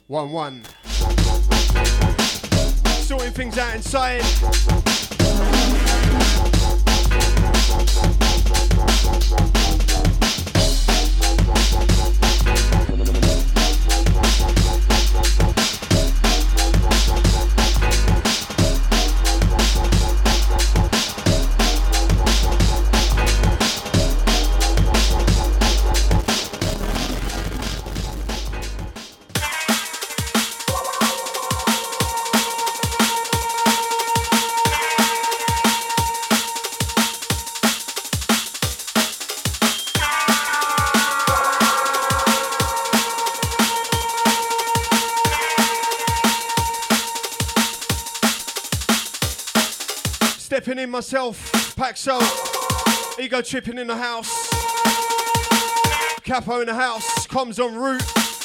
1-1. Sorting things out inside. Stepping in myself, Paxo, ego tripping in the house, Capo in the house, comms en route.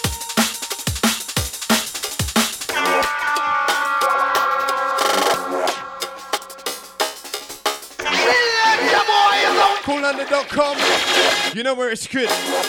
Coollander.com, you know where it's good.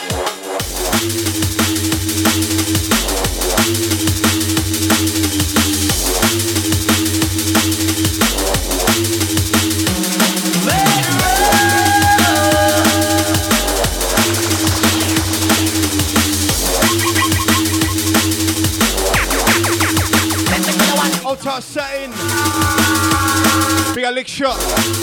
Altar setting. Big lick shot.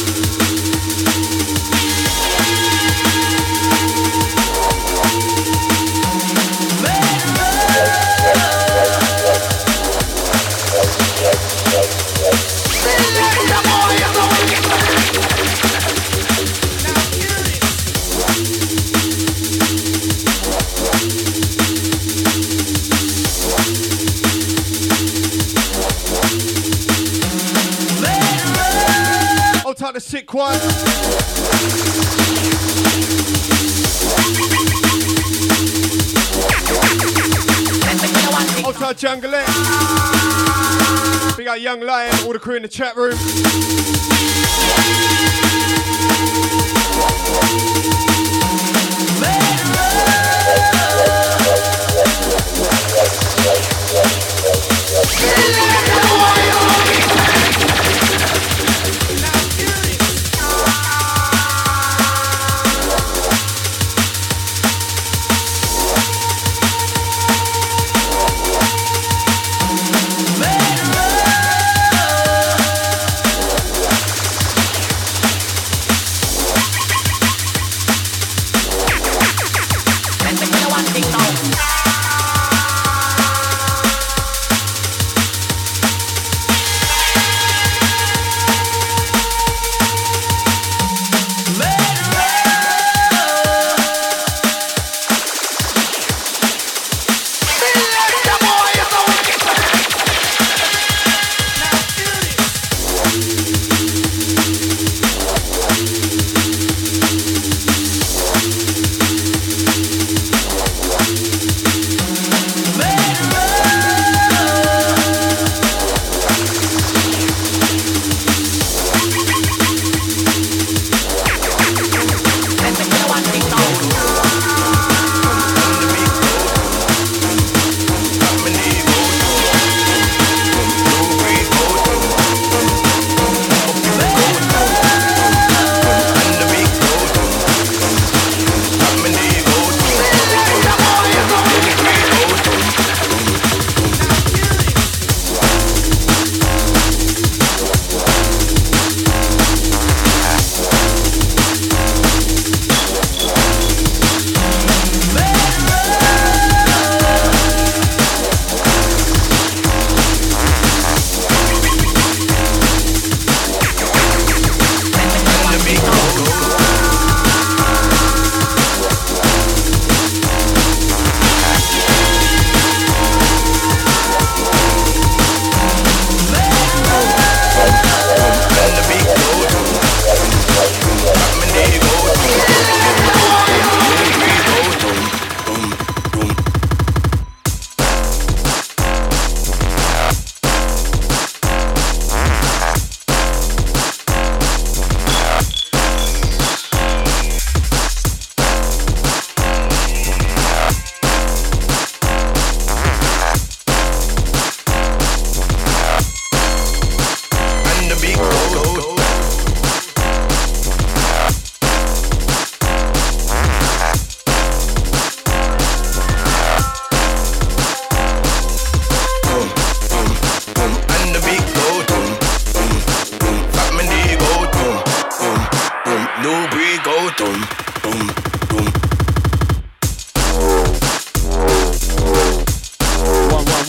Altar the sick one. Altar Jungle. Big up Young Lion, all the crew in the chat room.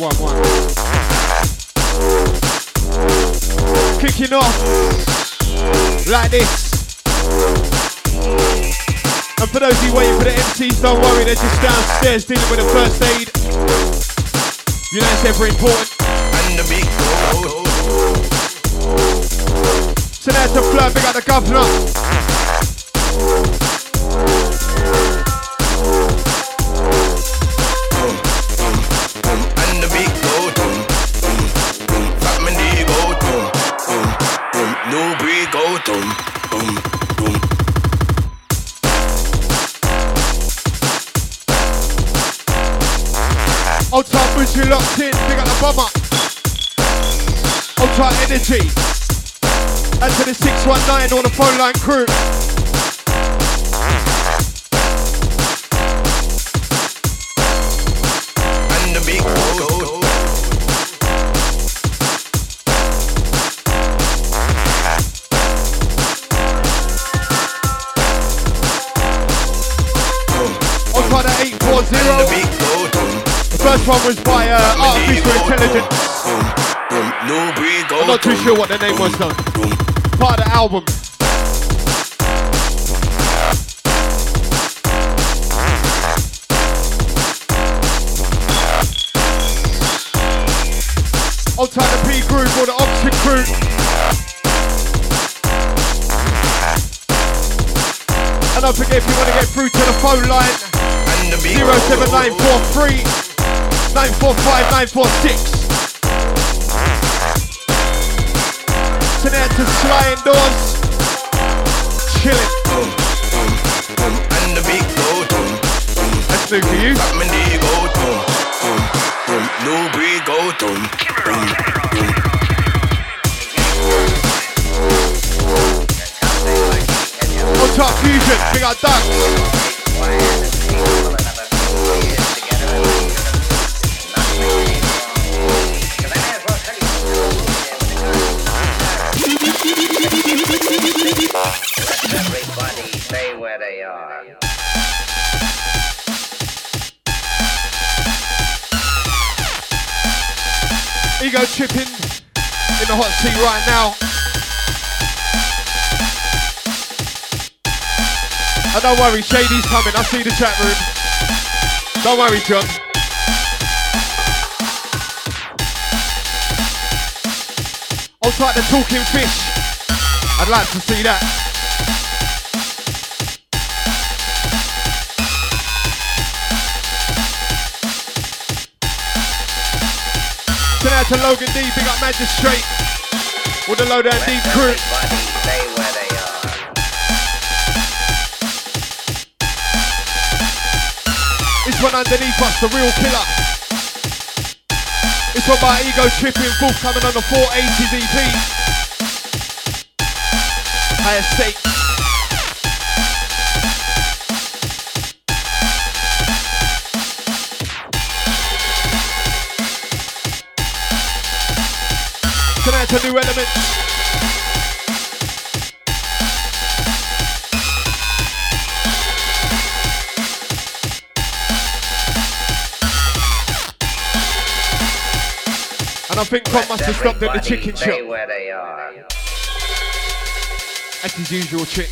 Kicking off like this. And for those of you waiting for the MCs, don't worry, they're just downstairs dealing with the first aid. You know it's ever important. And the big goat. So now to flirt, big up the governor. And the big goat. Family goat. No break goat. Old time boots, you locked in, big up the bomber. Old time energy. And to the 619 on the phone line crew. And the big goat. Old time at 840. And the big goat. The first one was by Artificial Intelligence. No break goat. I'm not too sure what the name was though. Part of the album. Old time the P group or the Oxford crew. And don't forget if you want to get through to the phone line, 07943 945 946. Tonight to Sly Indoors. Chilling. And the big goat. That's new for you. Family goat. No break goat. On top fusion, big up Doug. Everybody stay where they are. Ego chipping in the hot seat right now. And don't worry, Shady's coming. I see the chat room. Don't worry, John. I'll type the talking fish. I'd like to see that. Send out to Logan D, big up Magistrate. With the Low Down Deep crew. Stay where they are. This one underneath us, the real killer. This one by Ego Tripping, forthcoming on the 480 EP. Higher stakes. Tonight to New Elements. And I think Tom must have stopped at the chicken shop. Stay where they are. That's his usual chick.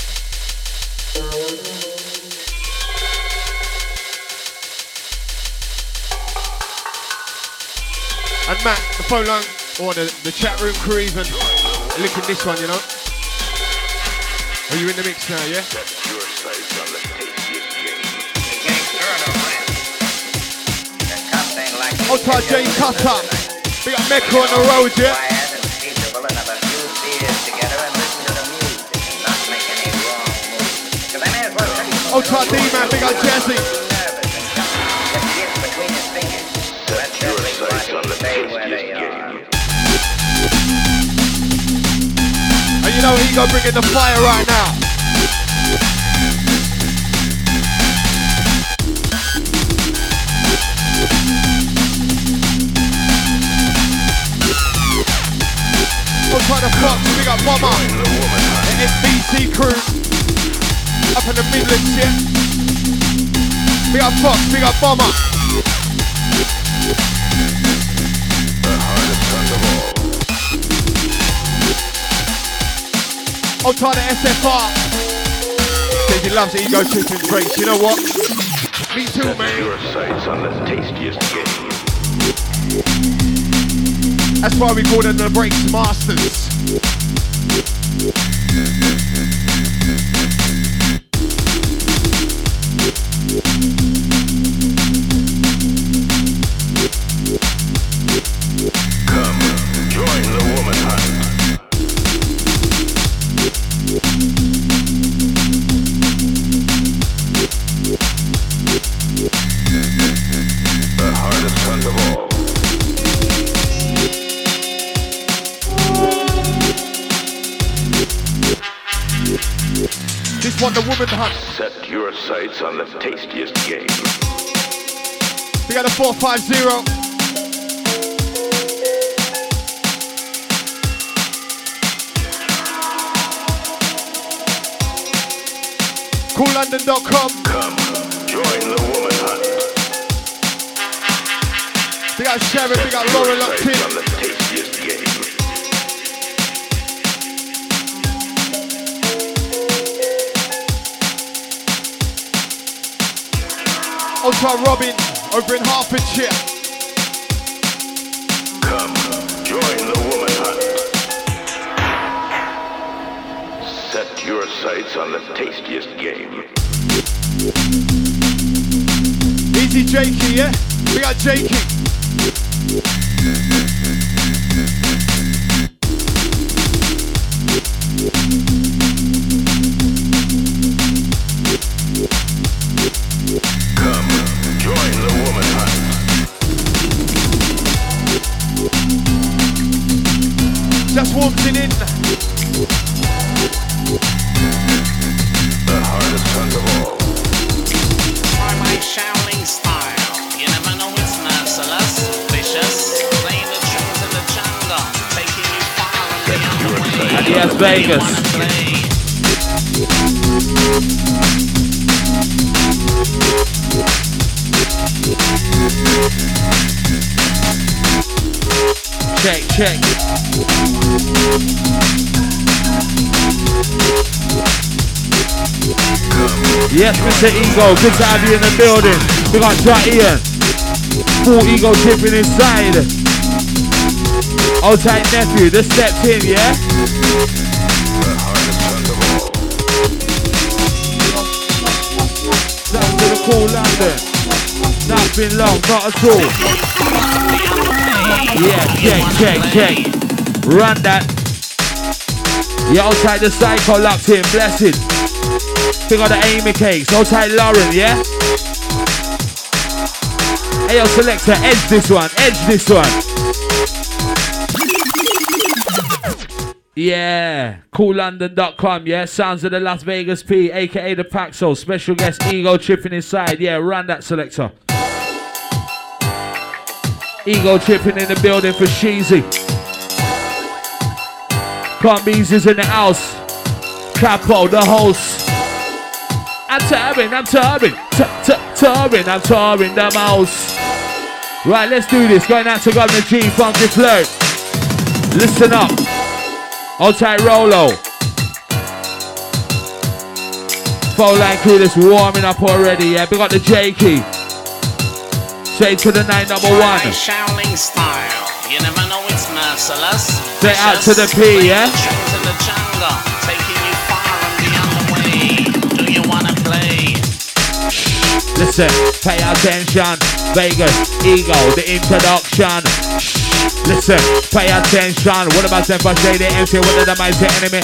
And Matt, the phone line, or the chat room crew even, licking this one, you know. Are you in the mix now, yeah? Old type Jay Cutter. We got Mecca on the road, yeah? Old type D-Man, big up Jazzy. And you know Ego bringing the fire right now. We'll try to Fox, big up Bomber. The FBC crew. Up in the Midlands, yeah? Big up Fox, big up Bomber. I'll try the SFR. Says he loves ego tripping breaks. You know what? Me too, Set man. your sights on the tastiest game. That's why we call them the breaks masters. Come, join the woman hunt. The hardest hunt of all. This one, the woman hunt. Set your sights on the tastiest game. We got a 450. CoolLondon.com. Come, join the woman hunt. We got Sharon, we got Laura locked Sights in. on the tastiest game. Ultra Robin over in Hertfordshire. Come, join the woman hunt. Set your sights on the tastiest game. Easy Jakey, yeah? We got Jakey. Come, join the woman hunt. Just waltzing in. The hardest hunt of all. Try my Shaolin style. You never know it's merciless, vicious. Playing the tunes in the jungle, taking you far and beyond the way. Adios, Vegas. Check, check. Yes, Mr. Ego, good to have you in the building. We got Jack Ian. Full ego tripping inside. Old tight nephew, just stepped in, yeah? The hardest hunt of all. Down to the cool London. Nothing long, not at all. Yeah, check. Run that. Yeah, old tight the psycho locked in, blessed. Think of the Amy cakes, old tight Lauren, yeah? Hey yo, selector, edge this one. Yeah, CoolLondon.com, yeah? Sounds of the Las Vegas P, aka the Paxo. Special guest ego tripping inside, yeah, run that selector. Ego tripping in the building for Sheezy. Combies is in the house. Capo, the host. I'm touring the mouse. Right, let's do this. Going out to Governor G, Funky Flirt. Listen up. Old tight Rolo. Phone line crew that's warming up already, yeah. We got the J key. Say to the 9 number one. Shaolin style. You never know it's merciless. Say out to the P, yeah? Tunes in the jungle, taking you far and beyond the way. Do you wanna play? Listen, pay attention. Vegas, ego, the introduction. Listen, pay attention. What about them for shady MC? What are the mighty enemy?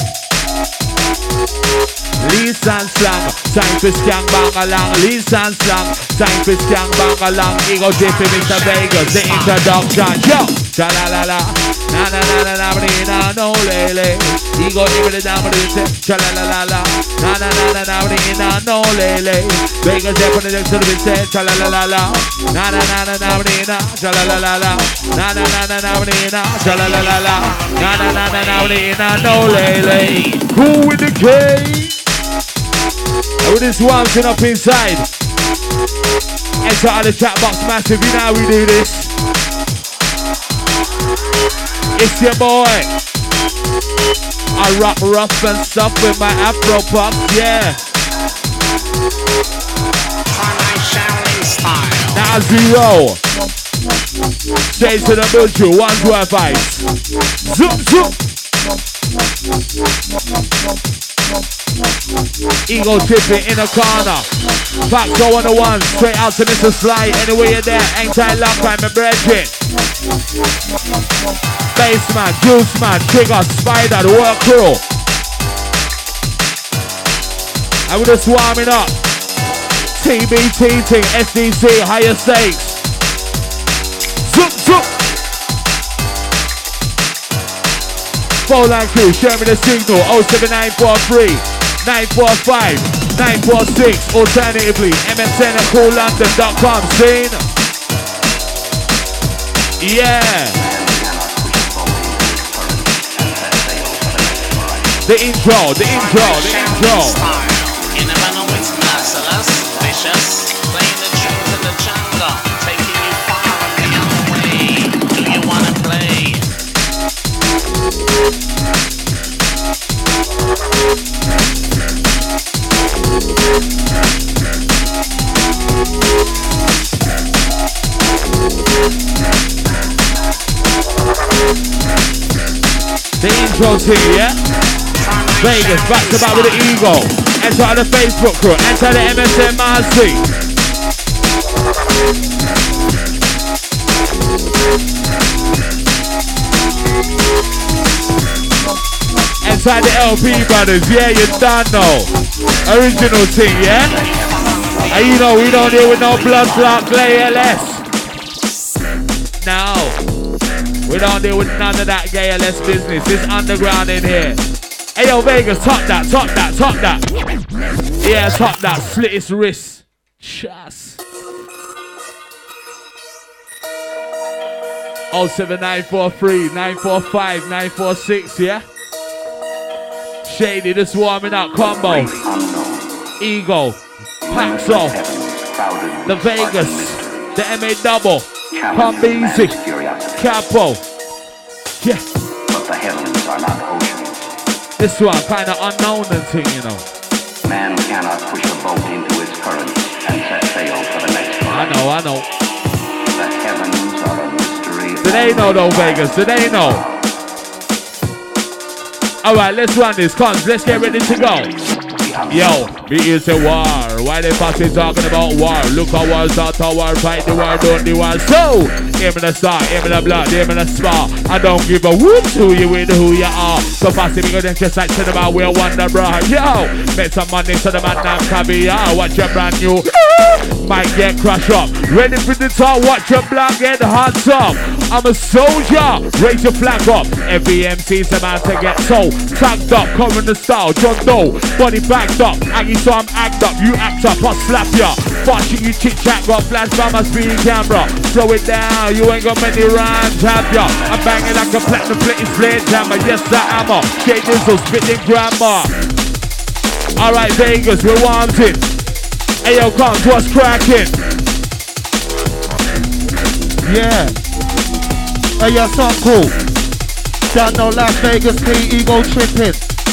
Lease and slang, time for scang bang along. Lease and slang, time for scang bang along. Ego jiffy Mr. Vegas, the introduction. Yo, cha la la la, na na na na na na no lele. Ego give it down, but it's cha la la la la, na na na na na no lele. Vegas there for the next little bit said cha la la la la, na na na na na cha la la la la, na na na na na cha la la la la, na na na na no lele. Who with the K? With this one up inside. Enter out the chat box massive, you know how we do this. It's your boy, I rock rough and stuff with my afro puffs, yeah. Try my Shaolin style. Now zero. Straight to the buju, 1, 2, 5. Zoom, zoom. Ego tipping in a corner. Back go on the one. Straight out to Mr. Sly. Anyway you're there. Ain't tight lock time and bridging. Bassman, Juice Man, Trigger, Spider, the work crew. And we're just warming up. TBT ting, SDC, higher stakes. Zoop, zoop. Phone line crew, share me the signal. 07943 945 946. Alternatively, MSN and CoolLondon.com. Scene. Yeah. The intro. Style. You never know it's merciless, vicious. Playing the tunes in the jungle, taking you far and beyond the way. Do you wanna play? The intro team, yeah? Vegas, back to back with the ego. Enter the Facebook crew, enter the MSN Marcy. Enter the LP brothers, yeah, you done know. Original thing, yeah? And you know we don't deal with no blood clot clay LS. No. We don't deal with none of that gay LS business. It's underground in here. Hey yo, Vegas, top that. Yeah, top that. Slit his wrist. Chas. 07943 945 946, yeah? Shady, just warming up. Combo. Ego. Paxo. The Vegas. The MA double. Combeasy. Capo. Yeah. But the heavens are not oceans. This one kind of unknown and thing, you know. Man cannot push a boat into its current and set sail for the next one. I know. The heavens are a mystery. Do they know though, Vegas? Do they know? Alright, let's run this. Cons, let's get ready to go. Yo, be here to war. Why they fucking talking about war? Look how war's not a war. Fight the war, don't the war. So, aim in the star, aim in the blood, aim in the spar. I don't give a whoop who you with, who you are. So fast if you go then just like cinema, we'll wonder, bro. Yo, make some money so the man named caviar. Watch your brand new might get crushed up. Ready for the top, watch your black get hot up. I'm a soldier, raise your flag up. Every MC's a man to get so tagged up, coming the style, John Doe, body backed up. Aggie, so I'm act up, you act up, I'll slap ya. Watching you chit chat, got flash by my speed camera. Slow it down, you ain't got many rhymes, have ya? I'm banging like a platinum plated sledgehammer. Yes, I am a J Dizzle, spitting grammar. Alright, Vegas, we're wanted. Hey yo, Cons, what's cracking? Yeah. Hey, yeah, sound cool. Don't know Las Vegas, P, ego tripping.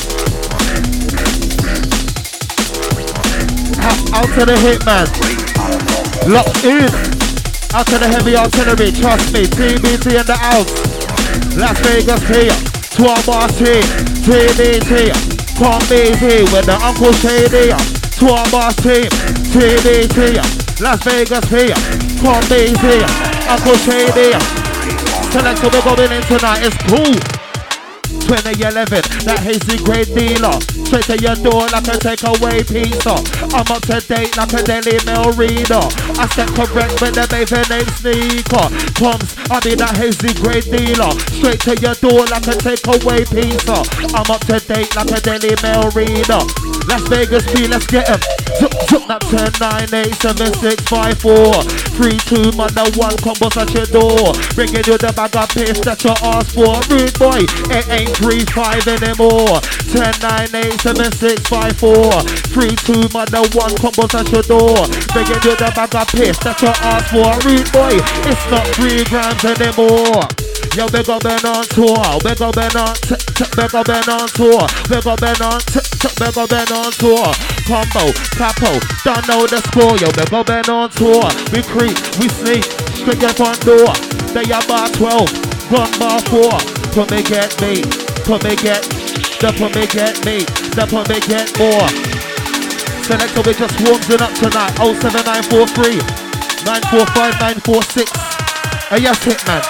Out to the hitman. Locked in. Out to the heavy artillery, trust me. TBT in the house. Las Vegas here. 12 bars here. TBT. Combeasy with the Uncle Shady. 12 bars team. TBT. Las Vegas here. Combeasy. Uncle Shady. Select so we're going in tonight. It's cool. 2011, that hazy great dealer. Straight to your door like a takeaway pizza. I'm up to date like a Daily Mail reader. I said correct with the baby name Sneaker. Comes, I be that hazy great dealer. Straight to your door like a takeaway pizza. I'm up to date like a Daily Mail reader. Las Vegas P, let's get him. Zoop, zoop, that 10, 9, 8, 7, 6, 5, 4 3, 2, mother, 1, combos at your door. Bringing you the bag of pace that you asked for. Rude boy, it ain't 3, 5 anymore. 10, 9, 8, 7, 6, 5, 4 3, 2, mother, 1, combos at your door. Bringing you the bag of pace that you asked for. Rude boy, it's not 3 grams anymore. Yo, we got Ben on tour. We got Ben on we got Ben on tour. We got Ben on we got Ben on tour. Combo, capo, don't know the score. Yo, we got Ben on tour. We creep, we sneak, straight up on door. They are bar 12, gun bar 4. Put me get me, put me get, the put me get me, the put me get more. Selector, we just warms it up tonight. 07943 945 946. Yes, Hitman.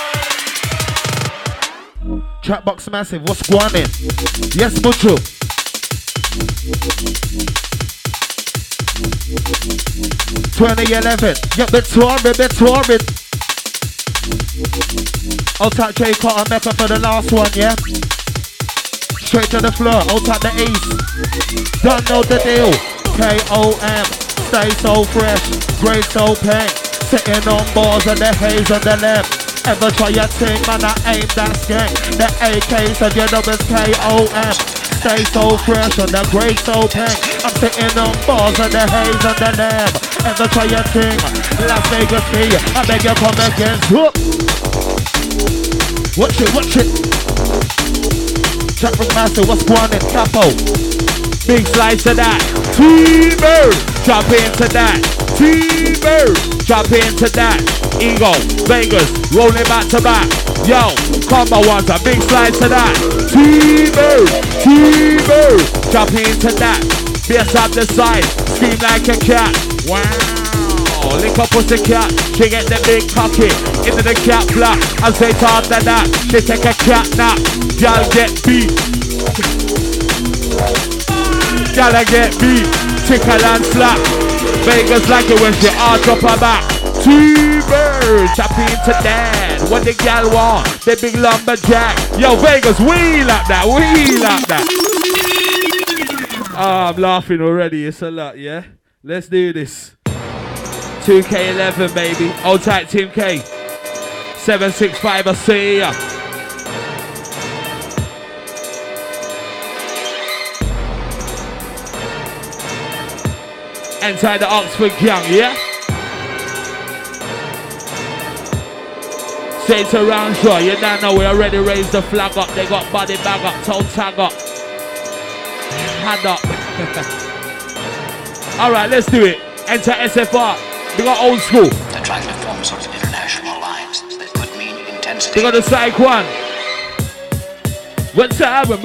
Chatbox massive. What's going in? Yes, Butcher. $2011. Yep, we're touring. I'll tap J Carter Mecca for the last one, yeah? Straight to the floor. I'll tap the East. Don't know the deal. KOM. Stay so fresh. Grey so pink. Sitting on bars and the haze on the left. Ever try your thing, man, I aim that skank. The AK said you know it's KOM. Stay so fresh on the grey so pink. I'm sitting on bars and the haze on the left. Ever try your thing, Las Vegas me. I beg you come again. Whoop. Watch it. Chat with Master, what's going in? Capo. Big slice of that. T-Bird. Jump into that. T-Bird. Jump into that. Ego, Vegas, rolling back to back. Yo, combo wants a big slice of that. T-Bird. Jump into that. Bass up the side. Scream like a cat. Wow. Lick up pussy cat. She get the big cocky into the cat block. I say after that. She take a cat nap. Y'all get beat. Y'all get beat. Tickle and slap. Vegas like it when she arch up her back. T-Bird, chop into that. What the gal want? The big lumberjack. Yo, Vegas, wheel up that. Oh, I'm laughing already. It's a lot, yeah? Let's do this. 2K11, baby. Old tight Team K. 765, I see ya. Inside the Oxford gang, yeah? Say to round shore, you don't know we already raised the flag up. They got body bag up, toe tag up, hand up. Alright, let's do it. Enter SFR. We got old school. They're trying to form sort of international alliance that could mean intensity. We got the psych one. We're turbing,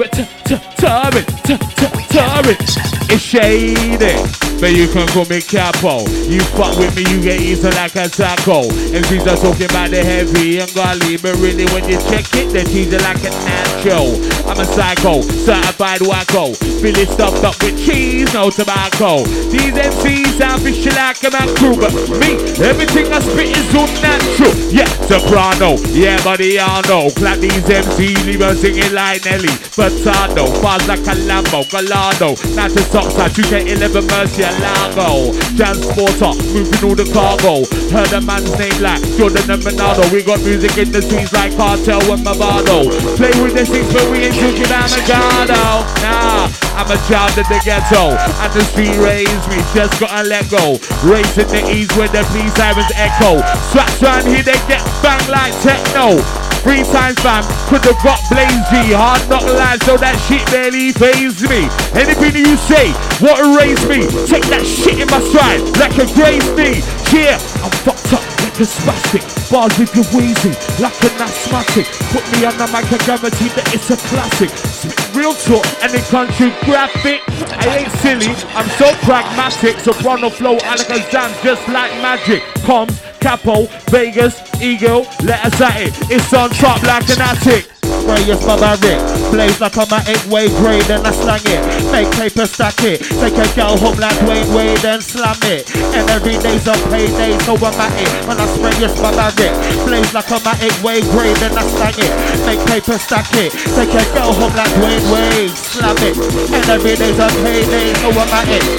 it's shady. But you can call me Capo. You fuck with me, you get eaten like a taco. MCs are talking about the heavy and golly, but really when you check it, they tease it like a nacho. I'm a psycho, certified wacko. Billy stuffed up with cheese, no tobacco. These MCs sound fishy like a man crew, but me, everything I spit is unnatural. Yeah, soprano, yeah, buddy, y'all know. Clap these MCs, leave them singing like Nelly. Furtado, fast like a Lambo, Gallardo. Now to Sockside, 2K11 Mercy, Lago. Transporter, moving all the cargo. Heard a man's name like Jordan and Bernardo. We got music in the streets like Cartel and Movado. Play with the things, but we ain't drinking Amagado. Nah, I'm a child of the ghetto, and the street raised me, just gotta let go. Racing the east where the police sirens echo. Straps round here, they get banged like techno. 3 times fam, could've got Blaze G. Hard knock live, so that shit barely fazed me. Anything you say, what erase me? Take that shit in my stride, like a grace me. Yeah, I'm fucked up like a spastic. Bars with your wheezy, like an asthmatic. Put me on the mic, I guarantee that it's a classic. Spit real talk, and in country graphic. I ain't silly, I'm so pragmatic. Soprano flow, Alakazam, just like magic. Comes, Capo, Vegas, Eagle, let us at it. It's on top like an attic. Spray is barbaric, blaze like I'm at 8-way grade and I slang it. Make paper stack it, take a girl home like Dwayne Wade and slam it. And every day's a payday, so I'm at it. When I spray is barbaric, blaze like I'm at 8-way grade and I slang it. Make paper stack it, take a girl home like Dwayne Wade, slam it. And every day's a payday, so I'm at it.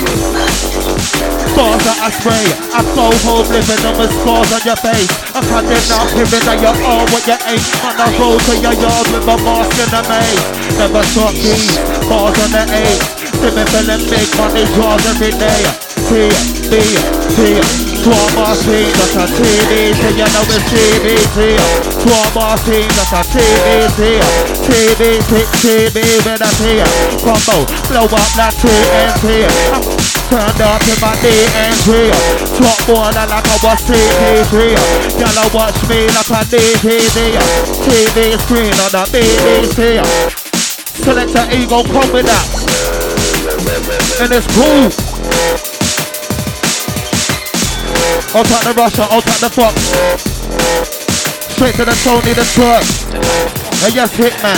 Bars that I spray, I go home living on the scars on your face. I'm handing out giving that you're all what you ain't. On the road to your yard with my mask and a maze. Never stop these bars on the 8. Simming filling big money draws every day. Here, Swarm that's a TBT, you know it's TBT. Swarm that's a TBT. TB with a T. Combo, blow up that TNT. I'm turned up in my DNT. Talk more than like I was CP3. Y'all watch me like a DVD. TV screen on the BBC. Selector Ego, come with that. And it's cool. Out at the Russia, out at the Fox. Straight to the Tony the Truck. And yes, Hitman.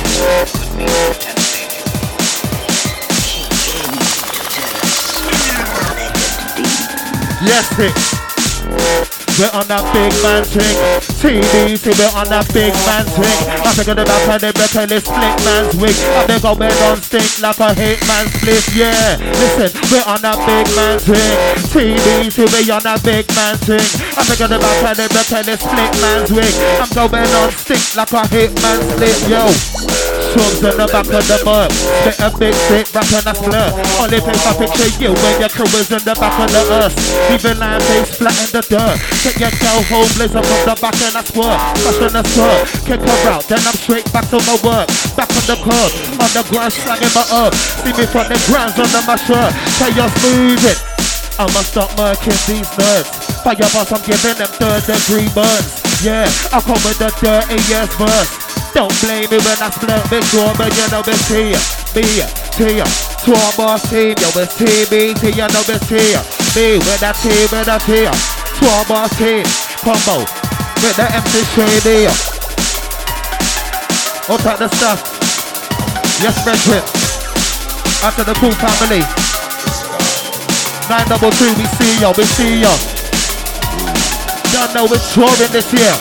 Yes, hit. We're on that big man thing. TBT, we're on that big man thing. I figured the back of the better they split man's wig. And they go bed on stink like a hate man split, yeah. Listen, we're on that big man thing. TBT, we're on that big man thing. I figured the back of the better they split man's wig. I'm going on stink like a hate man split, yo. Shrubs in the back of the mud. Split a big stick, rapping a slur. Only place I picture you when your crew is in the back of the earth. Leaving line face flat in the dirt. Take your girl home, blaze up from the back and I squirt. Fashion a skirt, kick her out, then I'm straight back to my work. Back on the curb, on the ground, slanging my herb. See me from the grounds under my shirt. Tell you smooth it. I'ma stop murking these nerds. Fire boss, I'm giving them 3rd-degree burns. Yeah, I come with the dirtiest verse. Don't blame me when I split me sure, but you know it's here. T, Tour boss team, yo it's TBT, you know it's here. Me with that T, with that T. Tour boss team, combo with the MC Shady. Out at the stuff. Yes, Frederick. After the cool family. 922, we see ya, we see ya. Don't know we're touring this year.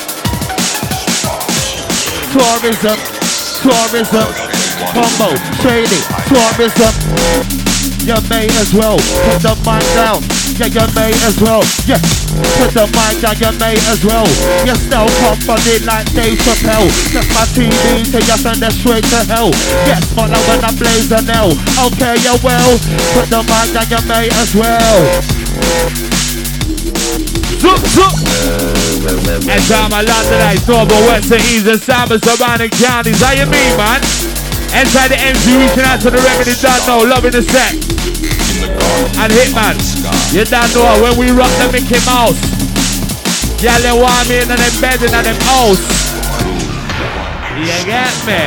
Tourism, combo, Shady, tourism. You may as well put the mic down. Yeah, you may as well. Yeah, put the mic down, you may as well. You're still confident like Dave Chappelle. Just my TV to you send it straight to hell. Yes, but now when I blaze an L. Okay, you will. Put the mic down, you may as well. Zoop. And time I Londonites, Northern, Western, East and South and surrounding counties. How you mean, man? Inside the MC, reaching out to the remedy, don't know, loving the set. And Hitman, you don't know when we rock the Mickey Mouse. Y'all they want me in and them bedding and them house. You get me?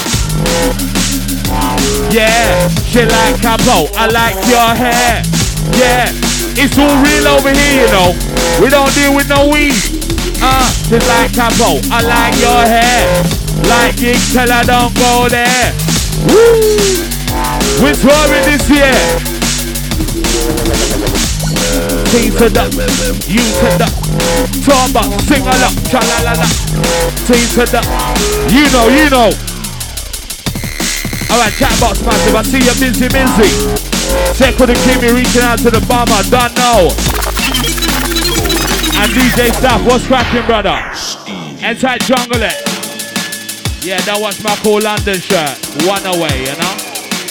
Yeah, she like Capo, I like your hair. Yeah, it's all real over here, you know. We don't deal with no weed. She like Capo, I like your hair. Like it, tell her don't go there. Woo! We're touring this year. T to the, U to the, Tomba, sing along, cha-la-la-la. T to the, you know. Alright, chatbox massive, I see you busy. Check with the Kimmy reaching out to the bomber, don't know. And DJ Staff, what's cracking, brother? Inside Jungle it. Yeah, that was my cool London shirt. One away, you know?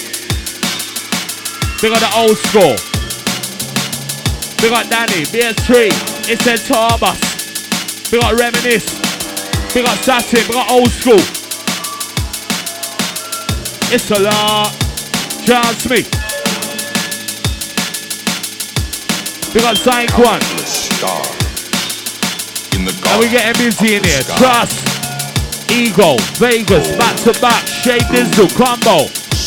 Big on the old school. Big on Danny, BS3. It's a tour bus. Big on Reminisce. Big on Satin. Big on old school. It's a lot. John Smith. Big on Sign Kwan. And we getting busy in here. Trust. Ego, Vegas, back to back, Shay Dizzle, combo.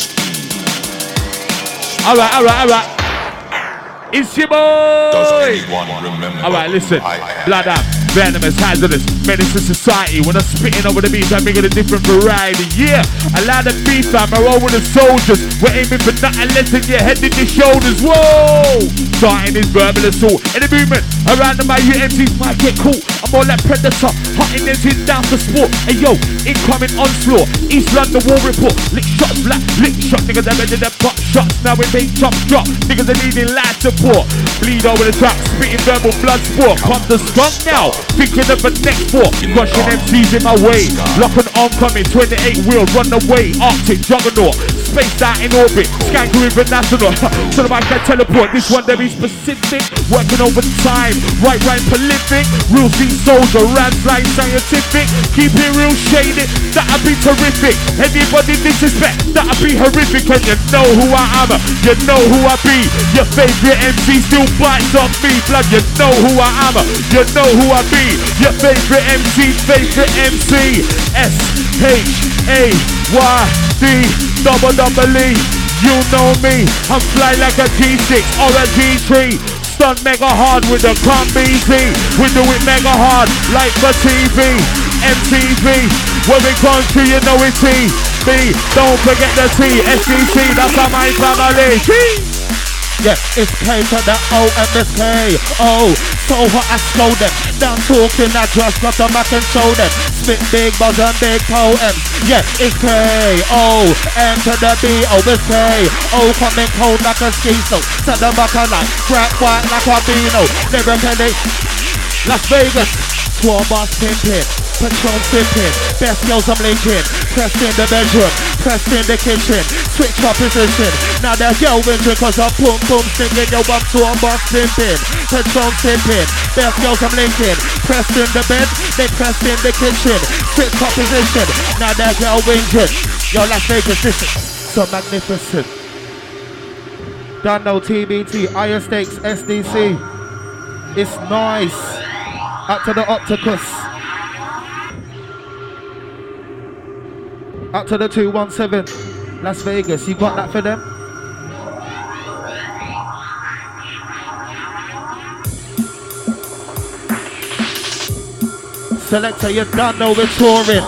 Alright. It's your boy. Alright, listen. Blood up, venomous, hazardous, menace to society. When I'm spitting over the beats, I make it a different variety. Yeah, a lot of beef, I roll with the soldiers. We're aiming for nothing less than your head and your shoulders. Whoa! Starting is verbal assault. In the movement, around the my UMCs might get caught. I'm all like Predator, hunting them shit down for sport. Hey yo, incoming onslaught. East London war report. Lick shots, black, lick shot. Niggas are ready to pop shots. Now we make chop drop. Niggas are needing life support. Bleed over the track, spitting verbal blood sport. Come to skunk now, thinking of a next four. Rushing MCs in my way. Lock and oncoming, 28 wheel, run away. Arctic juggernaut. Spaced out in orbit, skanker international. So the mic can teleport, this one there be specific. Working over time, right, prolific. Real sea soldier, rams like scientific. Keep it real shaded, that'd be terrific. Anybody disrespect, that'd be horrific. And you know who I am, you know who I be. Your favorite MC still bites on me. Blood, you know who I am, you know who I be. Your favorite MC, favorite MC. S-H-A-Y-D-double-E. You know me, I'm fly like a G6 or a G3. Stun mega hard with the BZ. We do it mega hard like for TV. MTV, when we come to you know it's T-B. Don't forget the T, SDC, that's how my family. Yeah, it's K to the O and it's K. Oh, so hot I slow them. Down talking, I just got the Mac and show them. Spit big buzz and big poems. Yeah, it's K. O, M to the B. Oh, it's K. O, coming cold like a ski slope. Set the back of like crack white like a beano. Never can they. Las Vegas. Swarm boss pimpin'. Patron sipping, best girls I'm linking. Pressed in the bedroom, pressed in the kitchen. Switch my position, now they're yelling cause I'm boom boom singing. Yo, I'm swarm boss pimping, Patron sipping. Best girls I'm linking. Pressed in the bed, they pressed in the kitchen. Switch my position, now they're yelling. Yo, Las Vegas, listen, so magnificent. Don't know TBT, higher stakes, SDC. It's nice. Up to the Opticus. Up to the 217, Las Vegas, you got that for them? Selector, you don't know we're touring.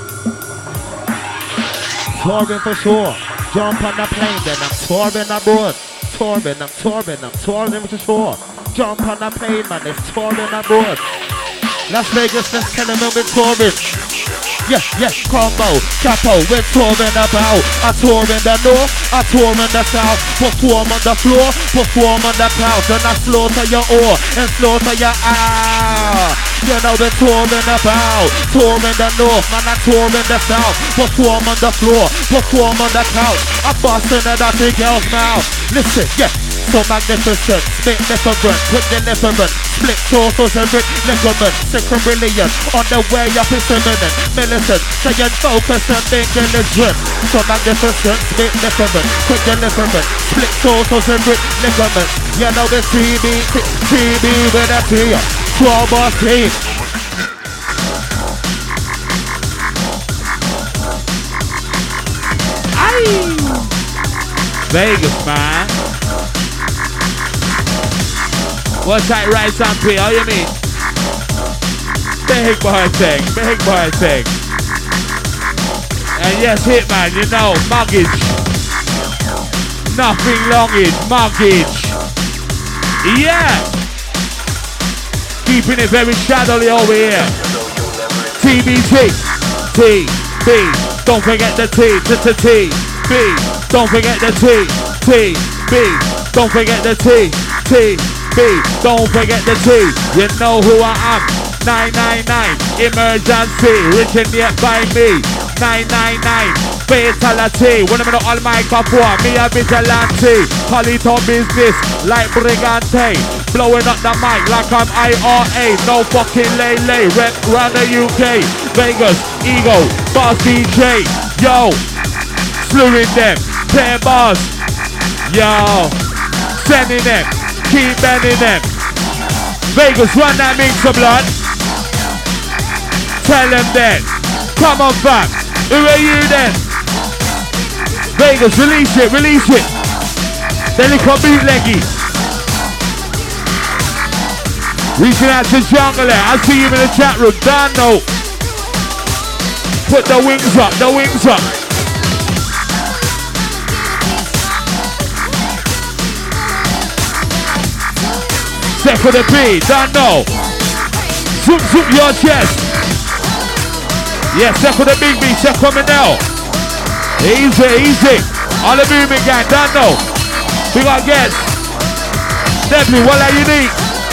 Touring for sure. Jump on the plane, then I'm touring abroad. I'm touring for sure. Jump on the plane, man, it's touring abroad. Las Vegas, let's tell them we're touring. Yeah, combo, capo, we're touring about. I tour in the north, I tour in the south. Perform on the floor, perform on the couch. And I slaughter your ore and slaughter your You know we're touring about. Tour in the north, man, I tour in the south. Perform on the floor, perform on the couch. I'm busting a dirty girl's mouth. Listen, yeah. So magnificent, spit different, quick deliverance, split torsos and rip ligament, sick and brilliant, on the way up is imminent, militant, staying focused and being diligent. So magnificent, spit different, quick deliverance, split torsos and rip ligaments. You know the TB with a T, 12 boss team. Aye! Vegas, man. What's that right, P? How you mean? Big boy thing. And yes, Hitman, you know, mortgage. Nothing longage, mortgage. Yeah! Keeping it very shadowy over here. TBT. T-B. Don't forget the T. T-B. Don't forget the T. T-B. Don't forget the T. T-B. Don't forget the T, you know who I am. 999, emergency, written yet by me. 999, fatality. When I'm in all my for me a vigilante. Call it on business like brigante. Blowing up the mic like I'm IRA. No fucking lay. Rep round the UK. Vegas, Ego, Boss DJ. Yo, slewing them, playing bars. Yo, sending them. Keep bending them. Vegas, run that mixer, blood. Tell them then. Come on back. Who are you then? Vegas, release it. Then it can bootleggy. Reaching out to Jungle. I see you in the chat room. Dano. Put the wings up. Set for the B, don't know. Zoom your chest. Yeah, set for the big B, set coming now. Easy. All the movement gang, don't know. We got guests. Definitely, what are you need?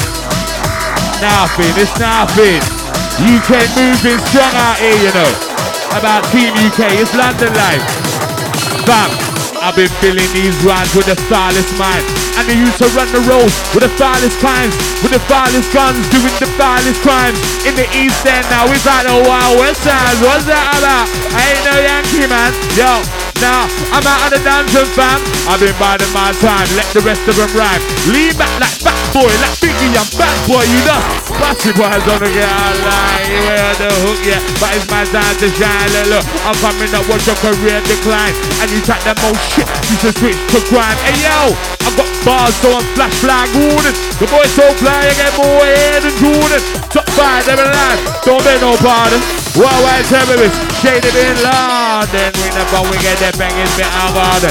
It's nothing. UK moving strong out here, you know. About Team UK, it's London life. Bam, I've been filling these rhymes with the foulest mind. And they used to run the roads with the foulest crimes, with the foulest guns, doing the foulest crimes. In the East End now, we've got the Wild West Side. What's that about? I ain't no Yankee, man. Yo, now I'm out of the dungeon, fam. I've been biding my time, let the rest of them rhyme. Lean back like fat boy, like Biggie and fat boy, you know. Bossy boys gonna get out line, you wear the hook, yeah. But it's my time to shine, look. I'm coming up, watch your career decline. And you track that most shit, you should switch to crime. Hey yo, I got bars, so I'm flash flag warning. The boys so fly, you get more head than Jordan. Top 5, never lie, don't beg no pardon. Worldwide terrorists, shaded in London. We never we get that banging bit our garden.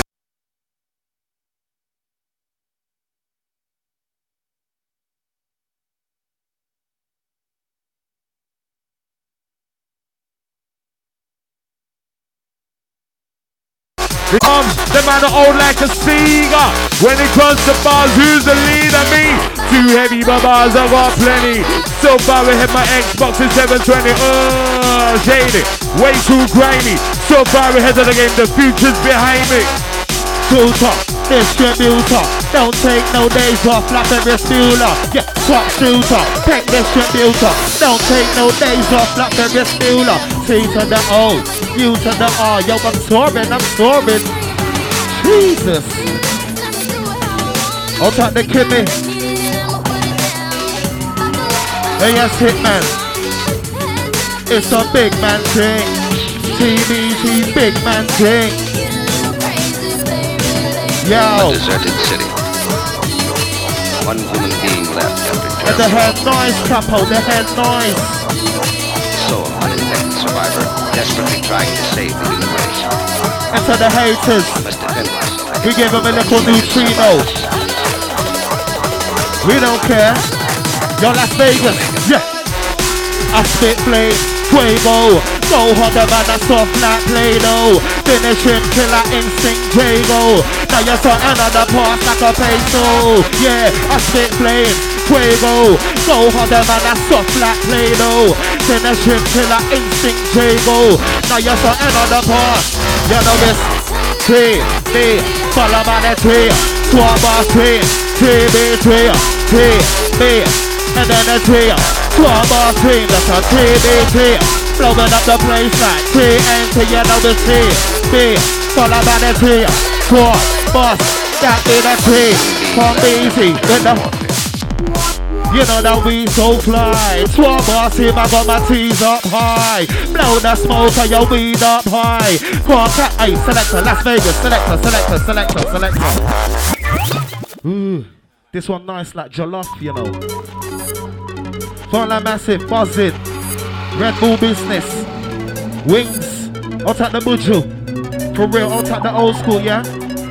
The man are old like a Sega. When it comes to bars, who's the leader? Me. Too heavy, my bars, I got plenty. So far ahead, my Xbox is 720. Shady, way too grimy. So far ahead of the game, the future's behind me. Shooter, distributor, don't take no days off like a refueler. Yeah, top shooter, tech distributor, don't take no days off like a refueler. T to the O, U to the R, yo, I'm soaring. Jesus. I'll take the kidney. Hey, yes, Hitman. It's a big man thing. TBT, big man thing. Yo. A deserted city. One human being left after And the head noise, couple, the head noise. So, an infected survivor desperately trying to save the human race. And to the haters, Must defend myself. we give them a little neutrino. We don't care. Yo, Las Vegas, yeah. I spit flame, Quavo. Go harder man, I soft like Play-Doh. Finish him, killer instinct, Jago. Now you're so another pass like a peso. Yeah, I spit flame, Quavo. Go harder man, I soft like Play-Doh. Finish him, killer instinct, Jago. Now you're so another pass. You know this. T, B, follow man at 3. Swap bar 3, T, B, 3, T, B. And then a 3, swap bar 3. That's a T, B, 3. Blowing up the place like TNT, you know the T, B, follow by the T, swap, boss, that be the T, come easy, with the, you know that we so fly, swap boss, him, I got my T's up high, blow the smoke of your weed up high, quark, hey, selector, Las Vegas, selector. Ooh, this one nice like jollof, you know. Fun like massive, buzzing. Red Bull business, wings, I'll take the buju, for real, I'll take the old school, yeah?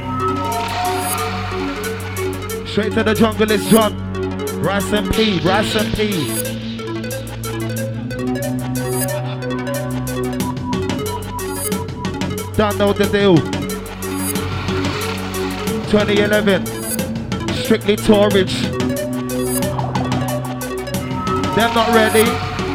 Straight to the jungle, it's John, rice and pea. Don't know the deal. 2011, strictly Torridge. They're not ready.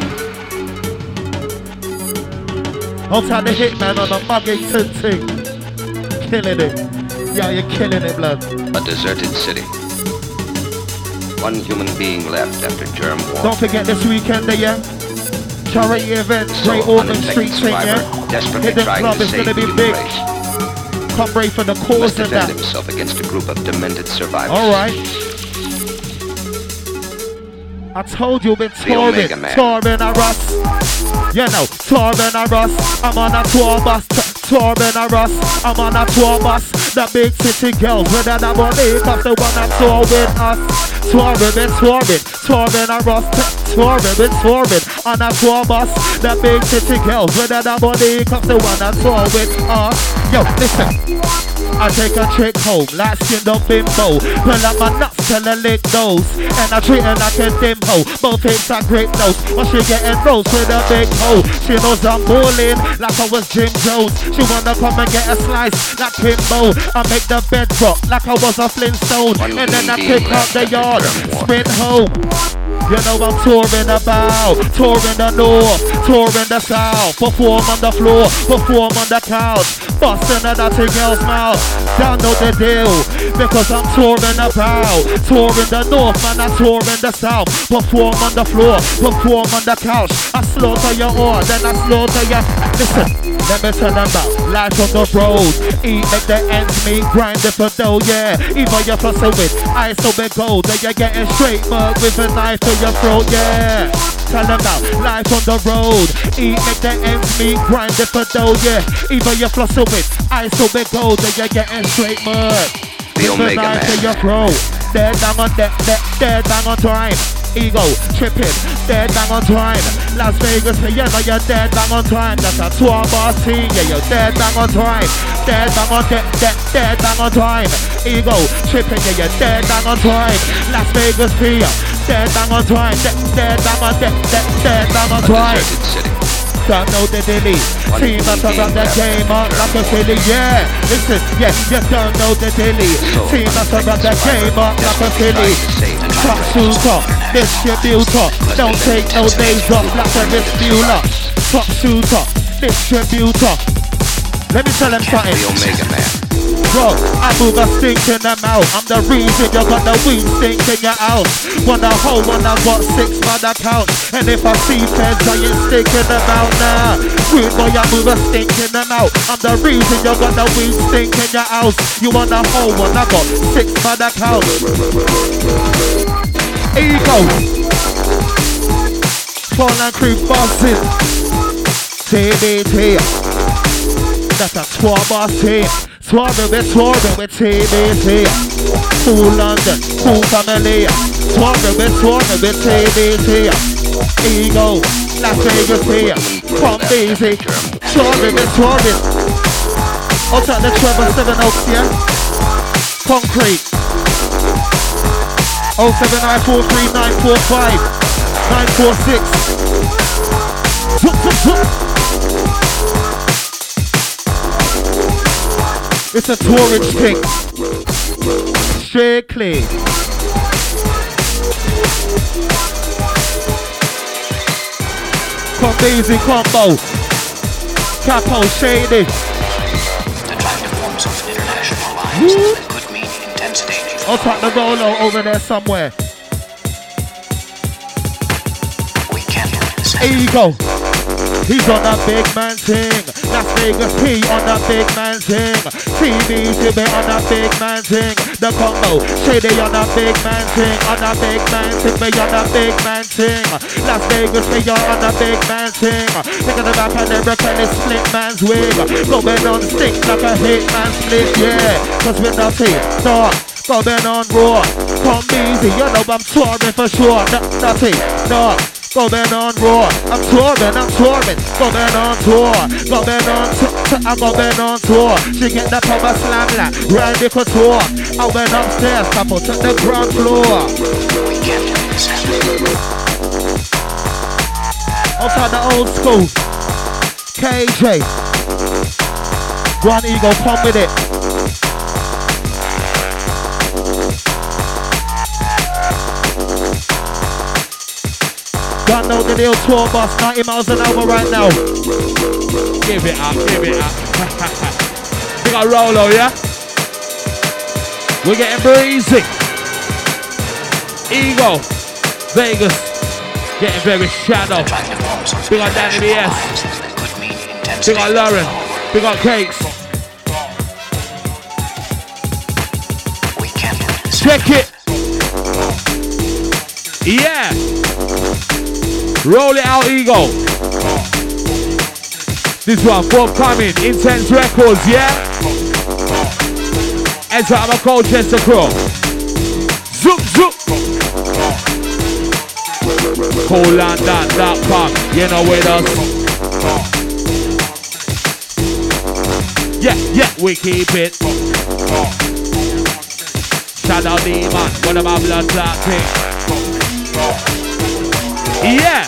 I'll take the hitman on the Muggington thing. Killing it. Yeah, you're killing it, blood. A deserted city. One human being left after germ war. Don't forget this weekend, yeah? Charity event, So, Great an Ormond infected Street thing, survivor yeah? desperately Hidden trying Club to is save gonna the be human big. race. Come brave for the Must cause and defend that. himself against a group of demented survivors. Alright. I told you, been The Omega Man. touring a Russ. You know, touring a Russ. I'm on a tour bus, touring a Russ. I'm on a tour bus. The big city girls with that money, cause they wanna tour with us. Touring a Russ. Touring on a tour bus. The big city girls with that money, cause they wanna tour with us. Yo, listen. I take a chick home, like skin up bimbo. Pull up my nuts till I lick those. And I treat her like a dimpo. Both hips are great nose. But she getting roast with a big hoe. She knows I'm balling like I was Jim Jones. She wanna come and get a slice like Kimbo. I make the bed rock like I was a Flintstone. And then I pick up the yard, sprint home. You know I'm touring about, touring the north, touring the south. Perform on the floor, perform on the couch. Busting a dirty girl's mouth. Don't know the deal, because I'm touring about. Touring the north, man, I tour in the south. Perform on the floor, perform on the couch. I slaughter your ore, then I slaughter your... Listen, let me tell them about life on the road. Eat, make the ends meet, grind it for dough, yeah. Either you're fussing with ice or big gold, then you're getting straight mug with a knife to your throat, yeah. Tell them about life on the road. Eat, make the ends meet, grind it for dough, yeah. Either you're flossing with ice or big gold, then you're getting straight mud. The With a Omega knife to Man. your throat. Dead bang on dead bang on time. Ego, tripping, dead bang on time. Las Vegas, yeah, no, you're dead bang on time. That's a tour boss team, yeah, you're dead bang on time. Dead bang on dead bang on time. Ego, tripping, yeah, you're dead bang on time. Las Vegas, dead bang on time. Dead bang on dead bang on time. Deserted city. Don't know the dilly. Team up around the game up like a silly, yeah. Listen, yeah, you don't know the dilly. Team up around the game up like a silly. Truck shooter, distributor. Don't take no days off like a distributor. Truck shooter, distributor. Let me tell them something. The Omega Man. Bro, I move a stink in the mouth. I'm the reason you got the weed stink in your house. Wanna hoe when I got 6 by the couch. And if I see feds, I ain't stink in the mouth now. Weird boy, I move a stink in the mouth. I'm the reason you got the weed stink in your house. You wanna hoe when I got 6 by the couch. Ego. Fall and creep bosses. TBT. That's a tour boss team. Swerving with TBT. Full London, full family. Swerving with TBT. Ego, Las Vegas here. From easy. Swerving. I'll take the Trevor 7 Oaks, yeah? Concrete. 07943 945 946. It's a tourage thing. Strictly. Easy combo. Capo shady. Attractive forms of international alliance that could mean intense danger. I'll take the Rolo over there somewhere. We can't let this Ego. He's on that big man thing. Las Vegas P on that big man thing. TBT on that big man thing. The combo, Shady on that big man thing. On that big man thing, me on that big man thing. Las Vegas P on that big man thing. Think of the back and every kind of split man's wig. Going on stick like a hit man split, yeah. Cause we're not here, no. Going on raw. Come easy, you know I'm touring for sure. Nothing, no. Going on raw, I'm touring, going on tour, I'm going on tour. She get the power slam like Randy Couture. I went upstairs, couple to the ground floor. We can't let this happen. Outside the old school, KJ, One Ego, come with it. Don't know the deal, tour bus, 90 miles an hour right now. Give it up. We got Rolo, yeah? We're getting breezy. Ego, Vegas, getting very shadow. We got Danny BS. We got Lauren. We got Cakes. Check it. Yeah. Roll it out, Ego. This one, forthcoming, Intense Records, yeah? Enter our Colchester crew. Zoop, zoop. CoolLondon.com, you know with us. Yeah, we keep it. Shout out Demon, one of my blood clot thing. Yeah.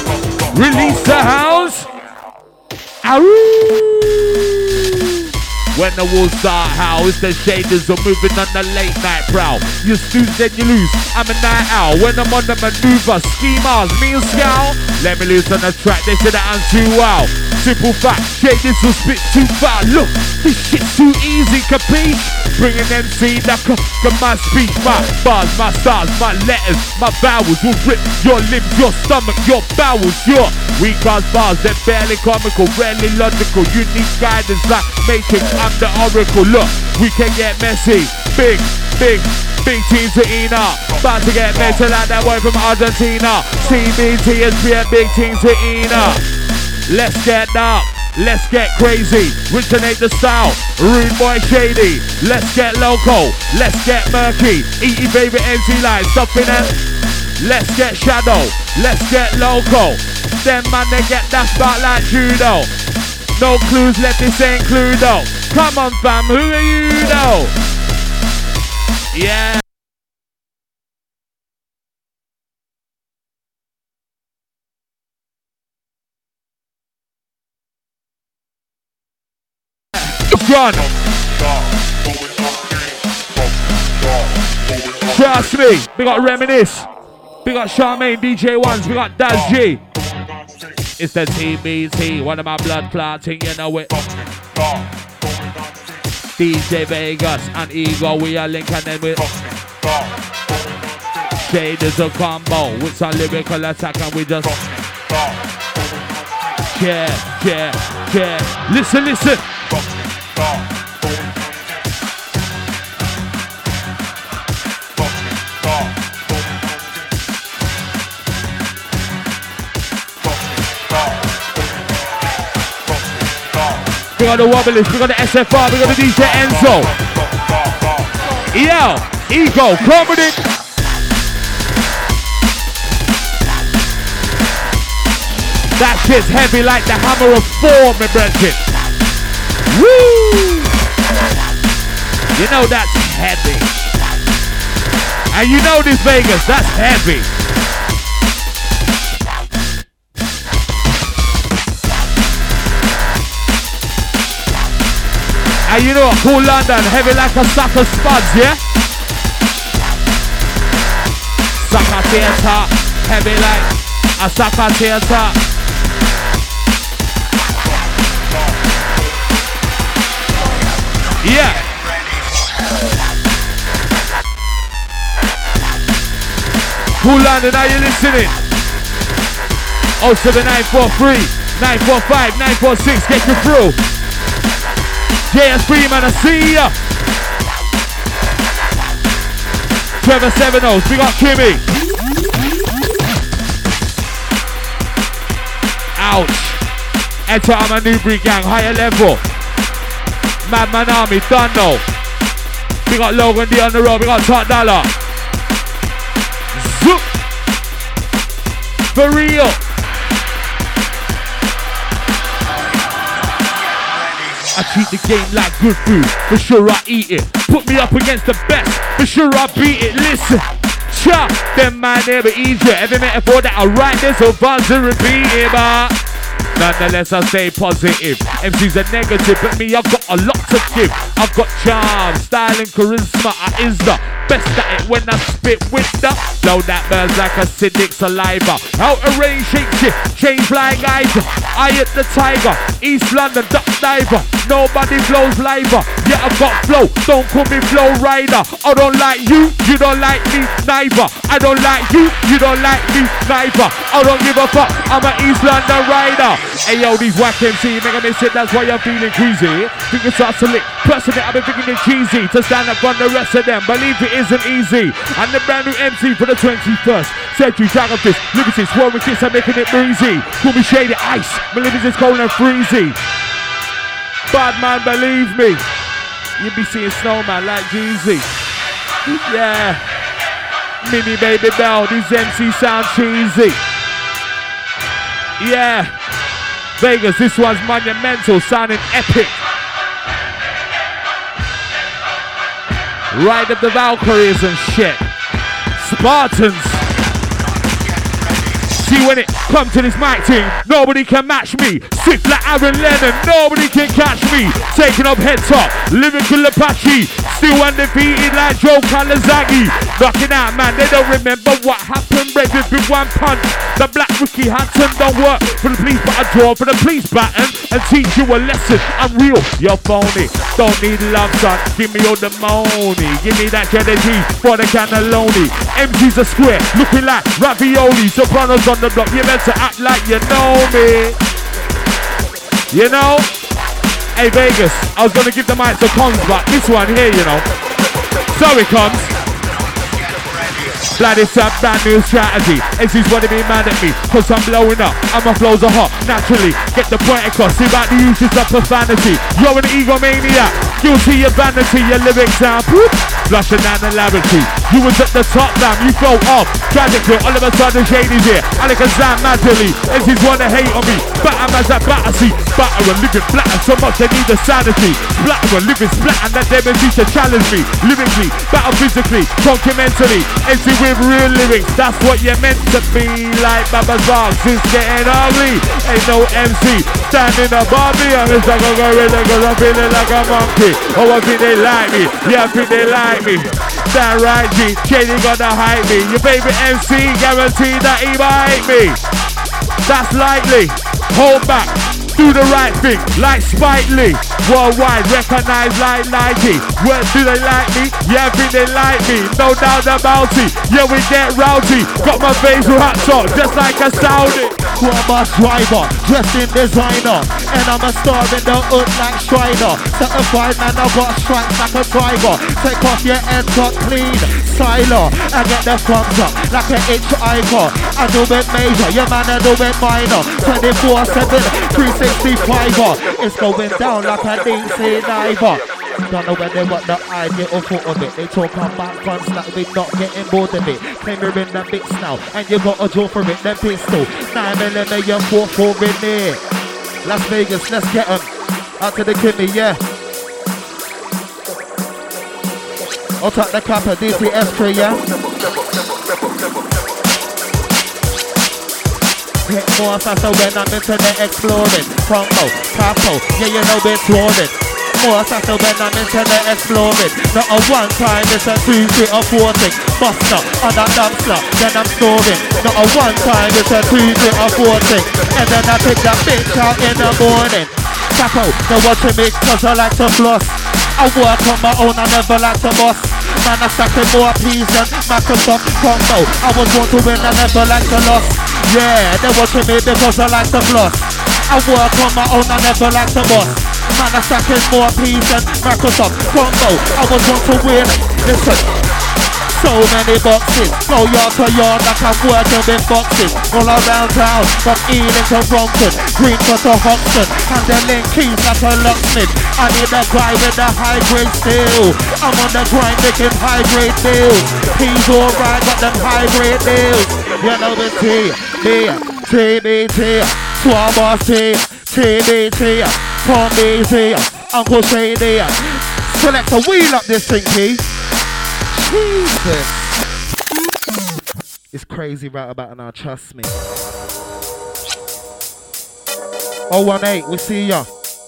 Release the house. When the walls start howl, it's the shaders are moving on the late night prowl. You snooze, then you lose. I'm a night owl. When I'm on the maneuver, ski Mars, me and scowl. Let me loose on the track, they say that I'm too wow. Simple fact, shaders will spit too far. Look, this shit's too easy, capiche? Bring an MC that can my speech, my bars, my stars, my letters, my vowels will rip your limbs, your stomach, your bowels, your weak ass bars, they're barely comical, rarely logical. You need guidance like Matrix, I'm the oracle. Look, we can get messy, big team to Ina. About to get messy like that boy from Argentina. CBT is a big team to Ina. Let's get dark. Let's get crazy, originate the style, rude boy shady. Let's get loco, let's get murky. Eat your favorite MC line, stuffing and let's get shadow, let's get loco. Them man they get dashed out like judo. No clues, let this ain't Cluedo. Come on fam, who are you though? Yeah. Run. Trust me, we got Reminisce, we got Charmaine, DJ Ones, we got Daz G. It's the TBT, one of my blood clotting, you know it. DJ Vegas and Ego, we are linking them with Shaders a combo with some lyrical attack and we just yeah. Listen. We got the Wobblies, we got the SFR, we got the DJ Enzo. Yo, Ego, come with it. That shit's heavy like the hammer of Thor, my brethren. Woo! You know that's heavy. And you know this Vegas, that's heavy. And you know what, cool London, heavy like a sack of spuds, yeah? Sucker theater, heavy like a sucker theater. Yeah. Cool London, are you listening? 07943 945 946, get you through. JS Freeman, I see ya. Trevor 70s, we got Kimmy. Ouch. Enter I'm a Newbury gang, higher level. Madman Army, done now. We got Logan D on the road, we got Top Dollar. Zoop. For real. I treat the game like good food, for sure I eat it. Put me up against the best, for sure I beat it. Listen, cha, them man never eat you. Every metaphor that I write, there's so fun to repeat it, but nonetheless I stay positive. MC's a negative, but me I've got a lot to give. I've got charm, style and charisma. I is the best at it when I spit with the flow that burns like acidic saliva. Out of range, shape, change flying eyes. I hit the tiger, East London duck diver. Nobody flows liver. Yeah, I've got flow, don't call me flow rider. I don't like you, you don't like me, neither. I don't like you, you don't like me, neither. I don't give a fuck, I'm an East London rider. Hey yo, these whack MC make a miss it, that's why you're feeling queasy. Think it's start to lick, personally I've been thinking it's cheesy to stand up on the rest of them. Believe it isn't easy. And the brand new MC for the 21st century, Dragon Fist, lyricist, swarming kids are making it breezy. Call me Shady Ice, my lyrics is cold and freezy. Bad man, believe me, you be seeing Snowman like Jeezy. Yeah, Mini Baby Bell, these MC sound cheesy. Yeah, Vegas, this one's monumental, sounding epic. Ride of the Valkyries and shit. Spartans. See when it comes to this mic team, nobody can match me. Swift like Aaron Lennon, nobody can catch me. Taking up head top, lyrical Apache. Still undefeated like Joe Kalazagi. Knocking out, man, they don't remember what happened. Red with one punch. The black Ricky Hanson don't work for the police, but I draw for the police baton and teach you a lesson. I'm real, you're phony. Don't need love, son. Give me all the money. Give me that cheddar cheese for the cannelloni. MC's a square, looking like ravioli. Sopranos on the block, you better act like you know me. You know? Hey Vegas, I was gonna give the mic to Cons, but this one here, you know. So it comes. Blood is a brand new strategy. MCs wanna be mad at me, cause I'm blowing up and my flows are hot. Naturally, get the point across. See about the uses of profanity. You're an egomaniac. Guilty of vanity, your lyrics sound poop. Flushing down the laboratory. You was at the top, damn, you fell off. Tragically, all of a sudden Shady's here. Alakazam madly. MCs wanna hate on me. Batter as a battersea. Batter and living flatter so much they need a sanity. Splatter and living splat and that they MCs to challenge me. Lyrically, battle physically, documentally. MC with real lyrics, that's what you're meant to be. Like Baba's Box, it's getting ugly. Ain't no MC standing above me. I'm just like a gorilla cause I'm feeling like a monkey. Oh, I think they like me. Yeah, I think they like me. That right, G. Shady gonna hype me. Your favorite MC guaranteed that he might me. That's likely. Hold back. Do the right thing, like Spike Lee. Worldwide, recognized like Nike. Where do they like me? Yeah, I think they like me. No doubt about it. Yeah, we get rowdy. Got my face wrapped up, just like a Saudi. I'm a driver, dressed in designer. And I'm a star in the hood like Strider. Certified man, I got stripes like a driver. Take off your head, got clean. Styler, I get the thumbs up like an hitchhiker. I do it major, your man I do it minor. 24/7, 365er. It's going down like a DC diver. Don't know when they want the idea or foot of it. They talk about guns that we not getting bored of it. Claim you're in the mix now, and you got a draw for it. Then pistol, 9mm, you're 4-4 in there. Las Vegas, let's get them. Out to the kidney, yeah. I'll take the cap of DTS crew, yeah. Hit more faster when I'm into the exploring. Combo, capo, yeah, you know we're touring. More faster when I'm into the exploring. Not a one time, it's a 2, 3 or 4 thing. Buster, on that dumpster, then I'm storing. Not a one time, it's a 2, 3 or 4 thing. And then I pick that bitch out in the morning. Capo, they're watching me cause I like to floss. I work on my own, I never like to boss. Man, I stacking more peas than Microsoft combo. I was born to win, I never like to loss. Yeah, they're watching me because I like to floss. I work on my own, I never like to boss. Man, I stacking more peas than Microsoft combo. I was born to win. Listen. So many boxes, go yard to yard like I'm working with boxes. All around town, from Ealing to Brompton, Greenford to Hoxton, and the link keys like a locksmith. I need a guy with the high grade steel. I'm on the grind making high grade deals. He's alright, got them high grade deals. You know the T, B, TBT, Swabber T, TBT, Tommy T, Uncle Shady. Select a wheel up this thing, P. Jesus. It's crazy right about now, trust me. 018, we see ya.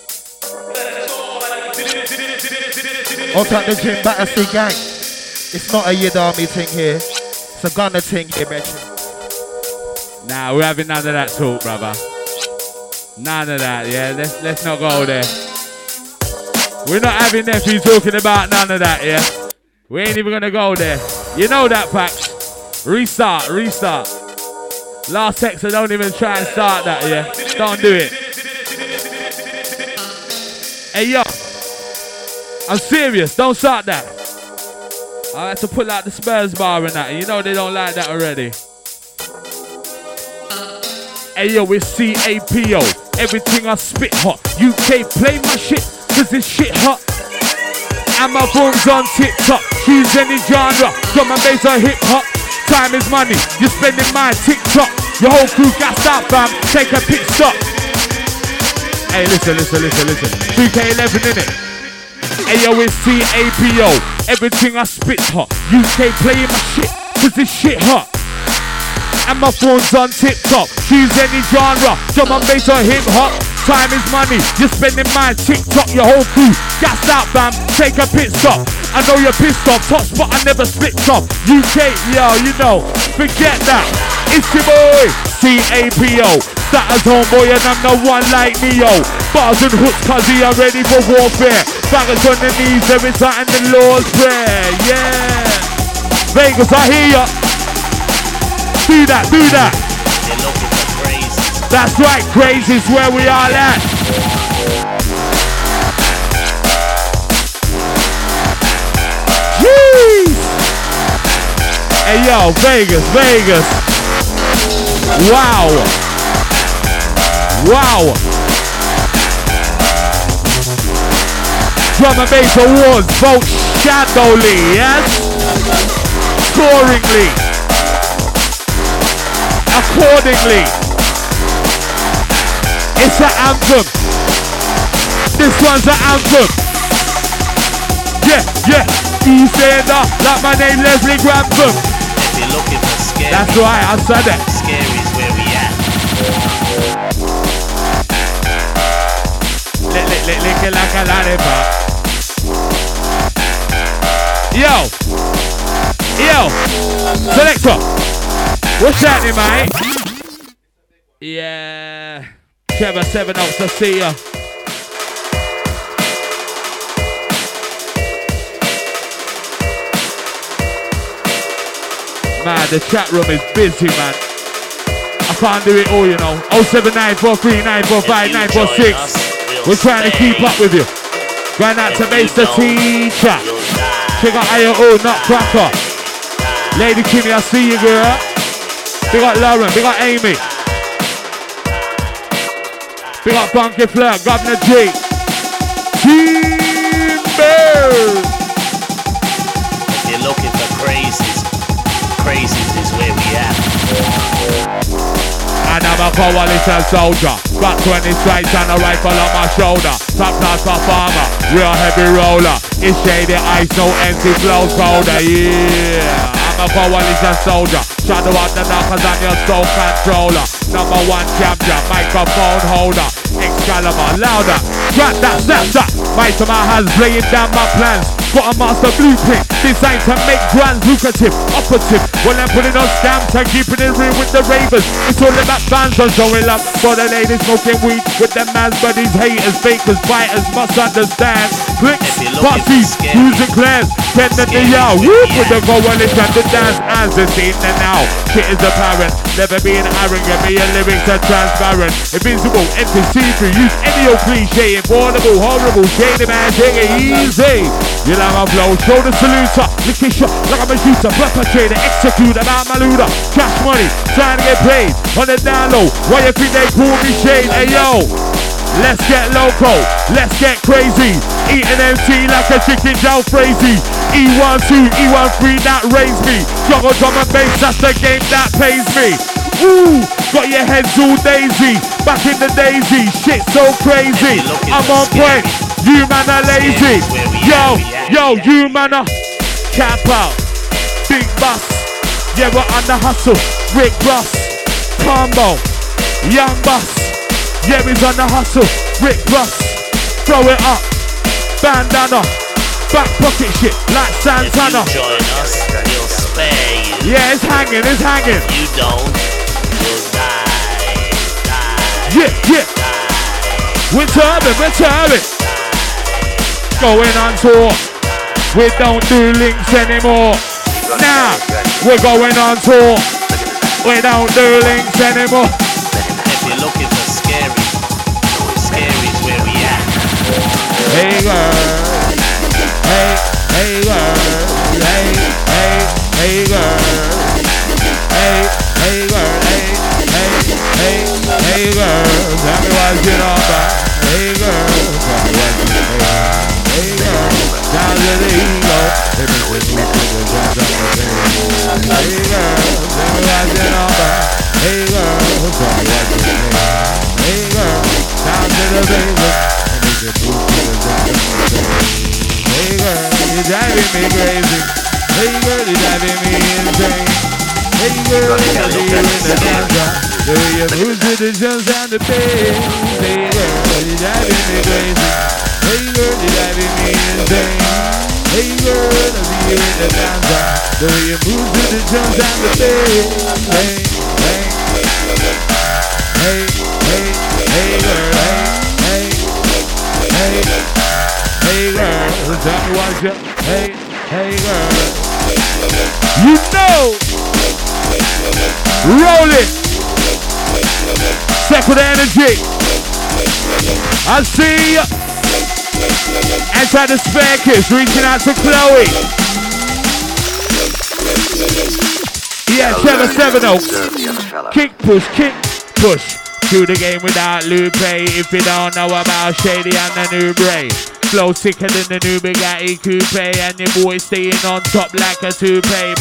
I'll take the gym Battersea gang. It's not a Yid Army thing here. It's a Gunner thing here, Reggie. Nah, we're having none of that talk, brother. None of that, yeah? Let's not go there. We're not having nephew talking about none of that, yeah? We ain't even gonna go there. You know that, Pax. Restart. Last text, so don't even try and start that, yeah? Don't do it. Hey, yo. I'm serious, don't start that. I had to pull out the Spurs bar and that. You know they don't like that already. Hey, yo, it's CAPO. Everything I spit hot. UK, play my shit, cause this shit hot. And my phone's on TikTok. Choose any genre. Drum and bass or hip hop. Time is money. You're spending my TikTok. Your whole crew gassed out, fam. Take a pit stop. Hey, listen. 2K11 in it. Hey, yo, it's CAPO. Everything I spit hot. UK playing my shit, cause this shit hot. and my phone's on tip-top. Choose any genre, drum and bass or hip-hop. Time is money, you're spending my TikTok, your whole crew. Gassed out, fam, take a pit stop. I know you're pissed off, top spot I never slipped off. UK, yo, you know, forget that. It's your boy, C-A-P-O. Status homeboy and I'm the one like Neo. Bars and hooks cause he are ready for warfare. Bangers on the knees, every time the Lord's prayer, yeah. Vegas, I hear ya. Do that, do that. They're looking for crazy. That's right, crazy's where we are at. Jeez. Hey yo, Vegas, Vegas. Wow. Wow. Drum and bass awards, vote shadowly, yes? Scoringly. Accordingly. It's an anthem. This one's an anthem. Yeah, yeah. Eastender, like my name Leslie Grantham. If you're looking for scary, that's right, I said it. Scary's where we at. Lick it like a lollipop. Yo, selector, what's happening, mate? Yeah, Trevor 7 Oaks to see ya. Man, the chat room is busy, man. I can't do it all, you know. 07943 945 946. We're trying to keep up with you. Going out to Mace the teacher. Check out IO, Nutcracker. Lady Kimmy, I see you, girl. Big up Lauren, big up Amy. Big up Funky Flirt, Governor G. Timber. If you're looking for crazies, crazies is where we at. And I'm a coalition soldier. Got 20 stripes and a rifle on my shoulder. Top class performer, real heavy roller. It's shady ice, no empty flow soda. Yeah, I'm a coalition soldier. Shadow out the knockers, I'm your soul controller. Number 1 champion, microphone holder. Excalibur, louder. Drop that, snap that. Might to my hands, laying down my plans. Got a master blueprint, designed to make brands lucrative, operative. When I'm putting on scams and keeping it real with the ravers. It's all about fans and showing love for the ladies smoking weed with them man's buddies, haters, fakers, fighters must understand. Clicks, parties, music clans, send the yell. Whoop with the coalition, the dance hands is in and out. Shit is apparent, never being arrogant, me and lyrics are transparent. Invincible, empty, see-through, use any old cliche, affordable, horrible, shady man, take it easy. You like my flow, shoulder saluter, licking shot like I'm a shooter, perpetrator, executor, about my looter. Cash money, trying to get paid on the down low. Why you think they call me Shade? Hey yo, let's get loco, let's get crazy. Eating MC like a chicken jowl crazy. E12, E13, that raised me. Juggle drum and bass, that's the game that pays me. Ooh, got your heads all daisy. Back in the daisy, shit so crazy. I'm on point, you man are lazy. Yo, you man are cap out. Big boss, yeah we're on the hustle. Rick Ross, Combo, Young Boss, yeah he's on the hustle. Rick Ross, throw it up. Bandana, back pocket shit like Santana. If you join us, we'll spare you. Yeah, it's hanging, it's hanging. If you don't, you'll die. Yeah. We're turning. Going on tour. We don't do links anymore. Nah, we're going on tour. We don't do links anymore. If you're looking for scary, scary's where we at. Hey girl, hey girl, hey girl, hey girl, hey girl, tell me what you know about. Hey girl, tell me what you know about. Hey girl, down to the ego. Hey girl, tell me what you know about. Hey girl, tell me what you know about. Hey girl, down to the baby. Hey girl, you're driving me crazy. Hey girl, you're driving me insane. Hey girl, I see you in the dance. The way you move to the jumps and the bass. Hey girl, you're driving me crazy. Hey girl, you're driving me insane. Hey girl, I see you in the dance. The way you move to the jumps and the bass. Hey, hey, hey, hey, hey girl, hey, hey, hey, hey girl, tell me what's your, hey, hey girl. You know, roll it. Second energy. I see you. Enter the spare kiss, reaching out to Chloe. Yeah, 770. Kick, push. To the game without Lupe. If you don't know about Shady and the new Bray. Flow sicker than the new Bugatti Coupe. And your boy staying on top like a toupee.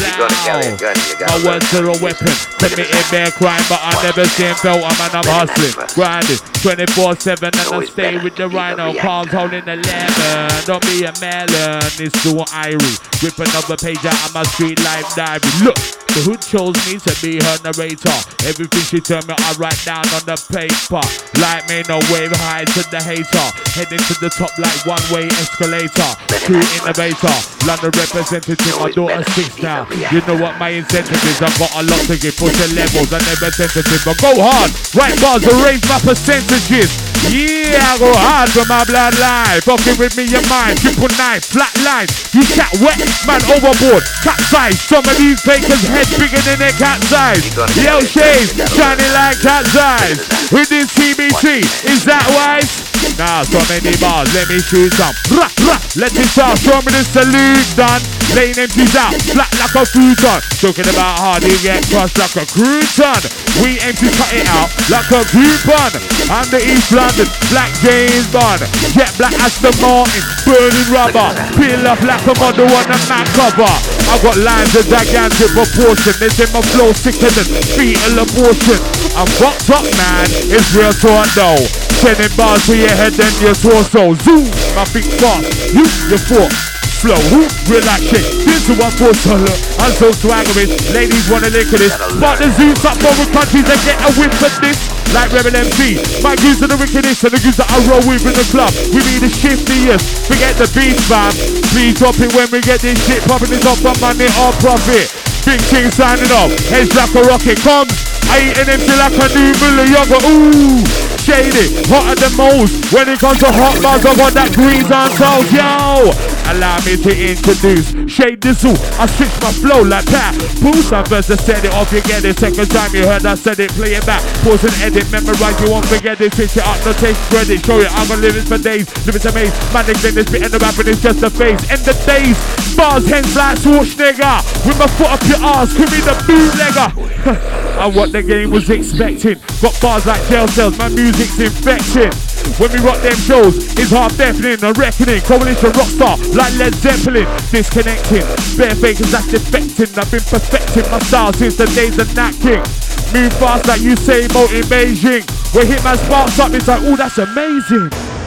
My words are a weapon. Committed bare crime, but I never seen felt. I'm hustling, grinding 24/7, and I stay with the rhino. Palms holding the lemon. Don't be a melon. It's so irie. Rip another page out of my street life diary. Look, the hood chose me to be her narrator. Everything she told me, I write down on the paper. Like me, no wave high to the hater. Heading to the top like one-way escalator. True innovator, London representative. My daughter's 6 now. You know what my incentive is. I've got a lot to give. Pushing levels, I never sensitive. But go hard, right bars to raise my percentages. Yeah, I go hard for my bloodline. Fucking with me, your mind. 999, flat line. You chat wet, man overboard. Cat size. Some of these fakers heads bigger than their cat size. Yo, shades, shining like cat's eyes. With this TBC, is that wise? Nah, so many bars, let me shoot some. Let it start, show me the salute done. Laying empties out, flat like a futon. Talking about hard, you get crushed like a crouton. We aim to cut it out like a coupon. I'm the East London, Black James Bond. Jet black Aston Martin, burning rubber. Peel up like a model on the Mac cover. I've got lines of gigantic proportion. They say my flow sicker than fetal abortion. I'm fucked up, man, it's real tornado. Sending bars to your head and your torso. Zoom, my feet fast, your foot. Flow, relax it. This is one for solo. I'm so swaggering. Ladies wanna lick at this. But the Zeus up over countries and get a whiff of this. Like Rebel MC. My goose are the wickedest and the goose that I roll with in the club. We be the shiftiest. Forget the beats, fam. Please drop it when we get this shit popping. It's off for money or profit. Big King signing off. Heads like a rocket comes. I eat an empty like a new Miller yogurt. Ooh, shady, hotter than most. When it comes to hot bars, I got that grease on toast, yo. Allow me to introduce Shade Dizzle. I switch my flow like that. Boost, I first set it off, you get it. Second time you heard I said it, play it back. Pause and edit, memorize, you won't forget it. Switch it up, no taste credit. Show it, I'm gonna live it for days. Live it to maze, man, again, this bit and the rapping is just a phase. End the days, bars, hens like Schwarzenegger. With my foot up your ass, could be the bootlegger. And what the game was expecting. Got bars like jail cells, my music's infecting. When we rock them shows, it's half deafening, a reckoning. Coalition rockstar, like Led Zeppelin. Disconnecting, bare fakers that's defecting. I've been perfecting my style since the days of Nat King. Move fast like Usain Bolt in Beijing. Where Hitman sparks up, it's like, oh, that's amazing.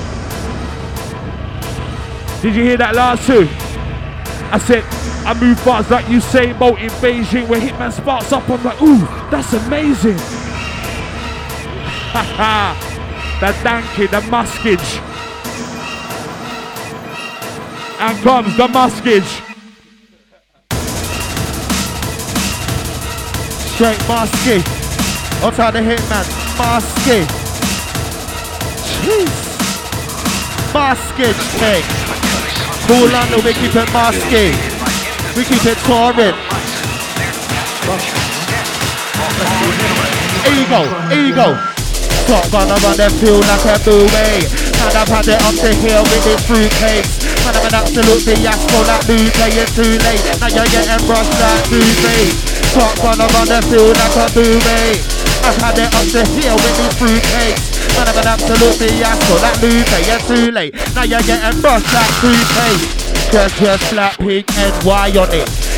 Did you hear that last two? I said, I move fast like Usain Bolt in Beijing. Where Hitman sparks up, I'm like, ooh, that's amazing. Haha. The donkey, the muskage. And comes the muskage. Straight musky. Outside the Hitman, musky. Jeez. Muskage thing. Cool London, we keep it musky. We keep it touring. Ego. Top gonna run them feel like a buoy. And I've had it up the hill with this fruitcakes. And I'm an absolute fiasco like Lupe, it's too late. Now you're getting brushed like Lupe. Top gonna run them feel like a buoy. I've had it up the hill with these fruitcakes. And I'm an absolute fiasco like Lupe, it's too late. Now you're getting brushed like Lupe. Just slap pink NY on it.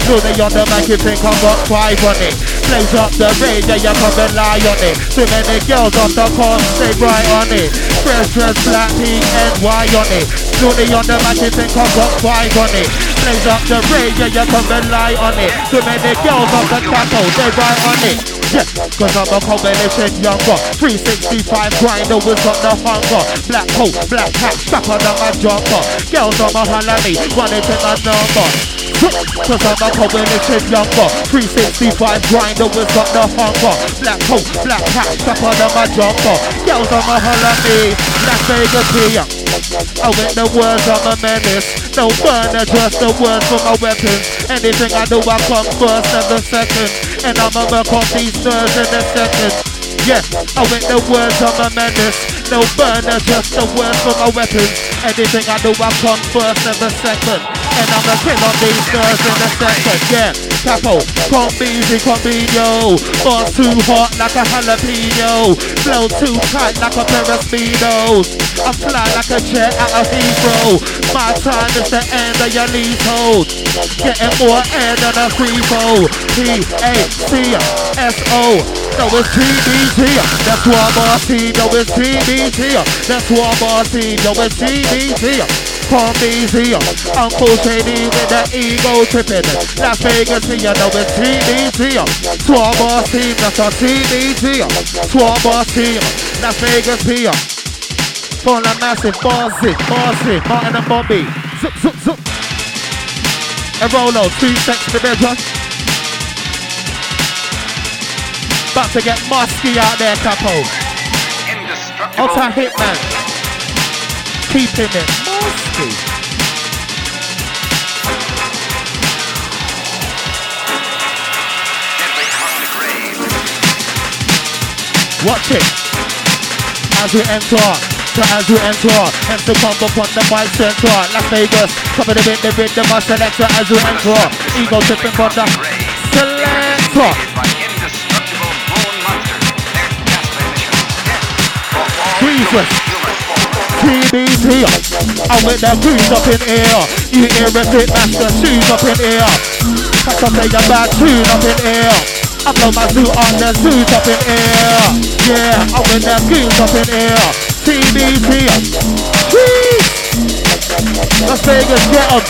Looney on the mic, you think I've got 5 on it. Blaze up the radio, you come and lie on it. Too many girls off the course, stay right on it. Fresh dress, black P-N-Y on it. Looney on the mic, you think I've got 5 on it. Blaze up the radio, you come and lie on it. Too many girls off the tackle, stay right on it. Yeah, cause I'm a combination younger. 365 grinder with got the hunger. Black coat, black hat, strapper than my jumper. Girls on my holla me, wanna take my number. Cause I'm a combination younger. 365 grinder with got the hunger. Black coat, black hat, strapper than my jumper. Girls on my holla me, Las Vegas here. I with the words of a menace. No burner, just the words for my weapons. Anything I do, I come first and the second. And I'ma work on these nerves in a second. Yeah, I with the words of a menace. No burner, just the words for my weapons. Anything I do, I come first and the second. And I'ma kill on these nerves in a second. Yeah, Capo, come easy, come be yo. Boss too hot like a jalapeno. Flow too tight like a pair of speedos. I fly like a jet out of Heathrow. My time is the end of your leasehold. Getting more air than a free fold. P-A-C-S-O. No, it's TBT. That's one more team. No, it's TBT. That's one more team. No, it's TBT. Come easy. Uncle Shady with the ego tripping. Las Vegas here. No, it's TBT. Swan more team. That's a TBT. Swan more team. Las Vegas here. For the massive, boss it, Martin and Bobby. Zup, zup, zup. And Rolo, 2 seconds to bed, John. About to get musky out there, Capo. Ultra Hitman. Keeping it musky. Watch it. As we enter. As we enter, and to come up on the mic center. Las Vegas, cover the rhythm, my selector as we enter. Ego tripping from the selector. Jesus, TBT, I'm with the crews up in here. You hear a fit master, shoes up in here. Pack up play a bad tune up in here. I blow my suit on the suit up in here. Yeah, I'm with the crews up in here. TBT, Las Vegas, get up.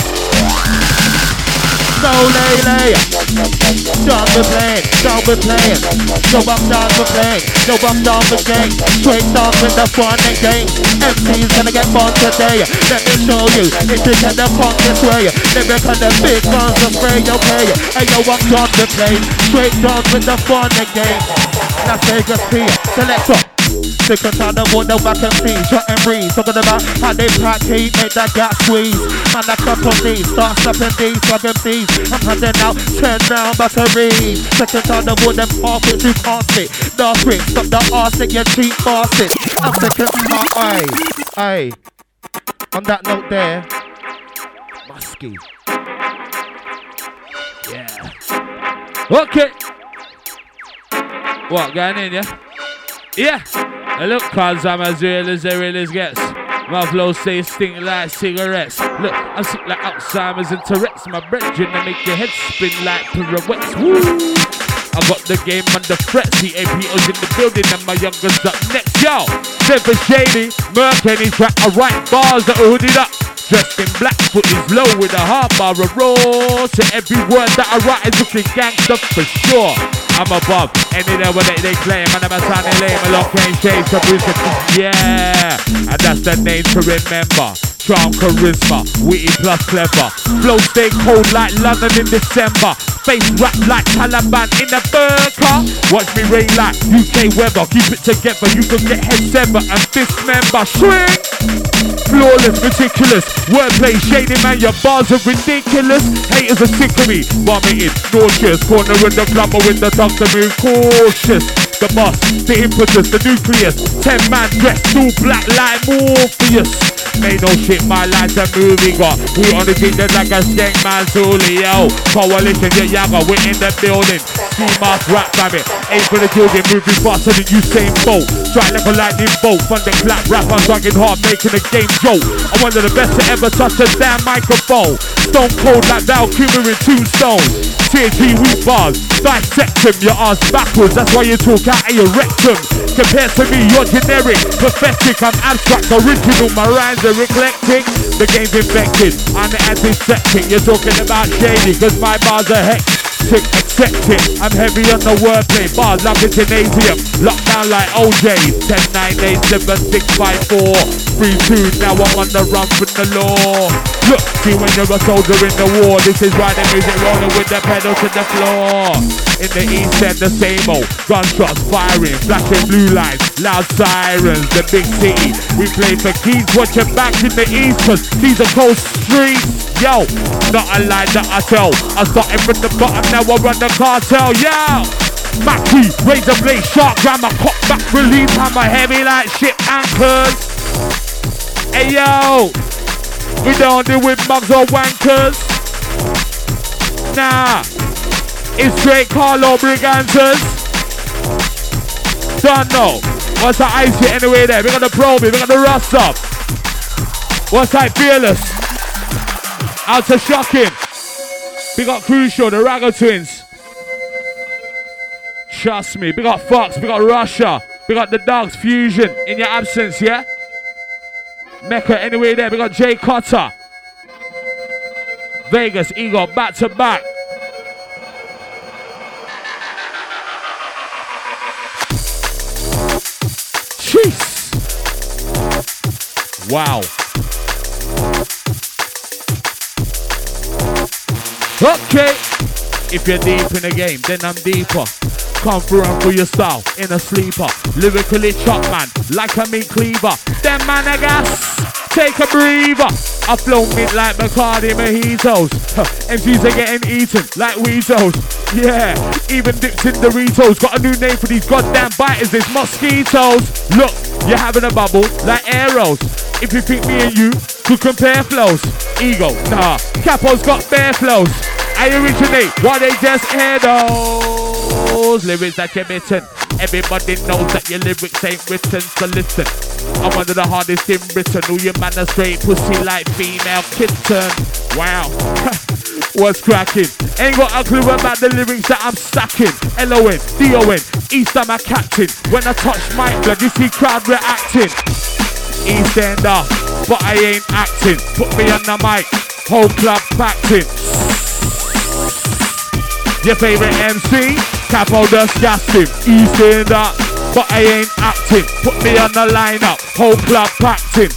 No lay, down the plane, Go up down the plane, go up down the game. Straight down with the fun and game. MC's gonna get fun today. Let me show you, if you can the fun this way. Lyric on the big guns will spray, okay. And yo, up down the plane, straight down with the fun and game. Las Vegas P, select up. Sick and tired of what the back and see, shot and breeze. Talking about how they pack heat, make that gap squeeze. Man, I come on these, start stopping these, swag MCs. I'm handing out 10 round batteries. Sick and tired of what them carpets you can't sit. Dark bricks, stop the arse in your cheap faucet. I'm sick and tired, aye. On that note there, musky. Yeah. Okay. What, going in, yeah? Yeah. Look, cause I'm as real as the realest gets. My flow stays stink like cigarettes. Look, I'm sick like Alzheimer's and Tourette's. My brethren, they make your head spin like pirouettes. Woo! I got the game under threat. CAPO's in the building and my youngers up next. Yo, Seven Shady, Merc, any track. I write bars that are hooded up. Dressed in black, foot is low with a hard bar of raw. So every word that I write is looking gangster for sure. I'm above any level that they claim, and I'm a sounding lame. A lot can't change, so yeah, and that's the name to remember. Strong charisma, witty plus clever. Flow stay cold like London in December. Face rap like Taliban in a burqa. Watch me rain like UK weather. Keep it together, you can get head sever and fist member. Swing! Flawless, meticulous. Wordplay, shady man, your bars are ridiculous. Haters are sick of me, vomited, nauseous. Corner in the plumber with the doctor move cautious. The boss, the impetus, the nucleus. 10 man dressed all black like Morpheus. made no shit, my life's a movie. Got we on the beat that's like a skank man, Tulio. Coalition, yeah, yaga, we're in the building. C-Mask rap rabbit, aim for the building, moving faster than Usain Bolt. Strike like a lightning bolt, fun the clap, rap, I'm drugging hard, making a game joke. I'm one of the best to ever touch a damn microphone. Stone cold like Val Kilmer in Tombstone. TNT weak bars, dissect them, your ass backwards, that's why you talk out of your rectum. Compared to me, you're generic, pathetic, I'm abstract, original, my rhymes are eclectic. The game's infected, I'm the antiseptic. You're talking about shady, cause my bars are hectic. Accept it, I'm heavy on the wordplay. Bars like a gymnasium, locked down like OJ. 10, 9, 8, 7, 6, 5, 4 3, 2, now I'm on the run from the law. Look, see when you're a soldier in the war, this is why the music rolling with the pedal to the floor. In the east end, the same old gunshots firing, flashing blue lights, loud sirens. The big city, we play for keys. Watch your back in the east, cause these are cold streets. Yo, not a lie that I tell. I started from the bottom, now I run the cartel. Yo, Mackie, razor blade, sharp grammar, cock back, release hammer, heavy like ship anchors. Hey yo, we don't deal with mugs or wankers. Nah, it's straight Carlo Brigantas. Don't know. What's that ice hit anyway there? We got the Proby, we got the Rust up. What's that Fearless? Out to Shocking. We got Crucial, the Ragga Twins. Trust me. We got Fox, we got Russia. We got the Dogs, Fusion, in your absence, yeah? Mecca, anyway there. We got Jay Cotter. Vegas, Ego, back to back. Jeez. Wow. Okay, if you're deep in the game, then I'm deeper. Come through and through your style in a sleeper. Lyrically chop man, like a meat cleaver. Them man I gas, take a breather. I flow mint like Bacardi mojitos. MCs are getting eaten like Weetos. Yeah, even dips in Doritos. Got a new name for these goddamn biters, it's mosquitoes. Look, you're having a bubble like arrows. If you think me and you could compare flows. Ego, nah, Capo's got bare flows. I originate, why they just hear those lyrics that you're missing. Everybody knows that your lyrics ain't written, so listen. I'm one of the hardest in Britain. All your man are straight pussy like female kitten. Wow, what's cracking? Ain't got a clue about the lyrics that I'm stacking. L-O-N, D-O-N, East I'm a captain. When I touch my blood, you see crowd reacting. East Ender, but I ain't acting. Put me on the mic, whole club packed in. Your favorite MC, Capo disgusting. East Ender, but I ain't acting. Put me on the lineup, whole club packed in.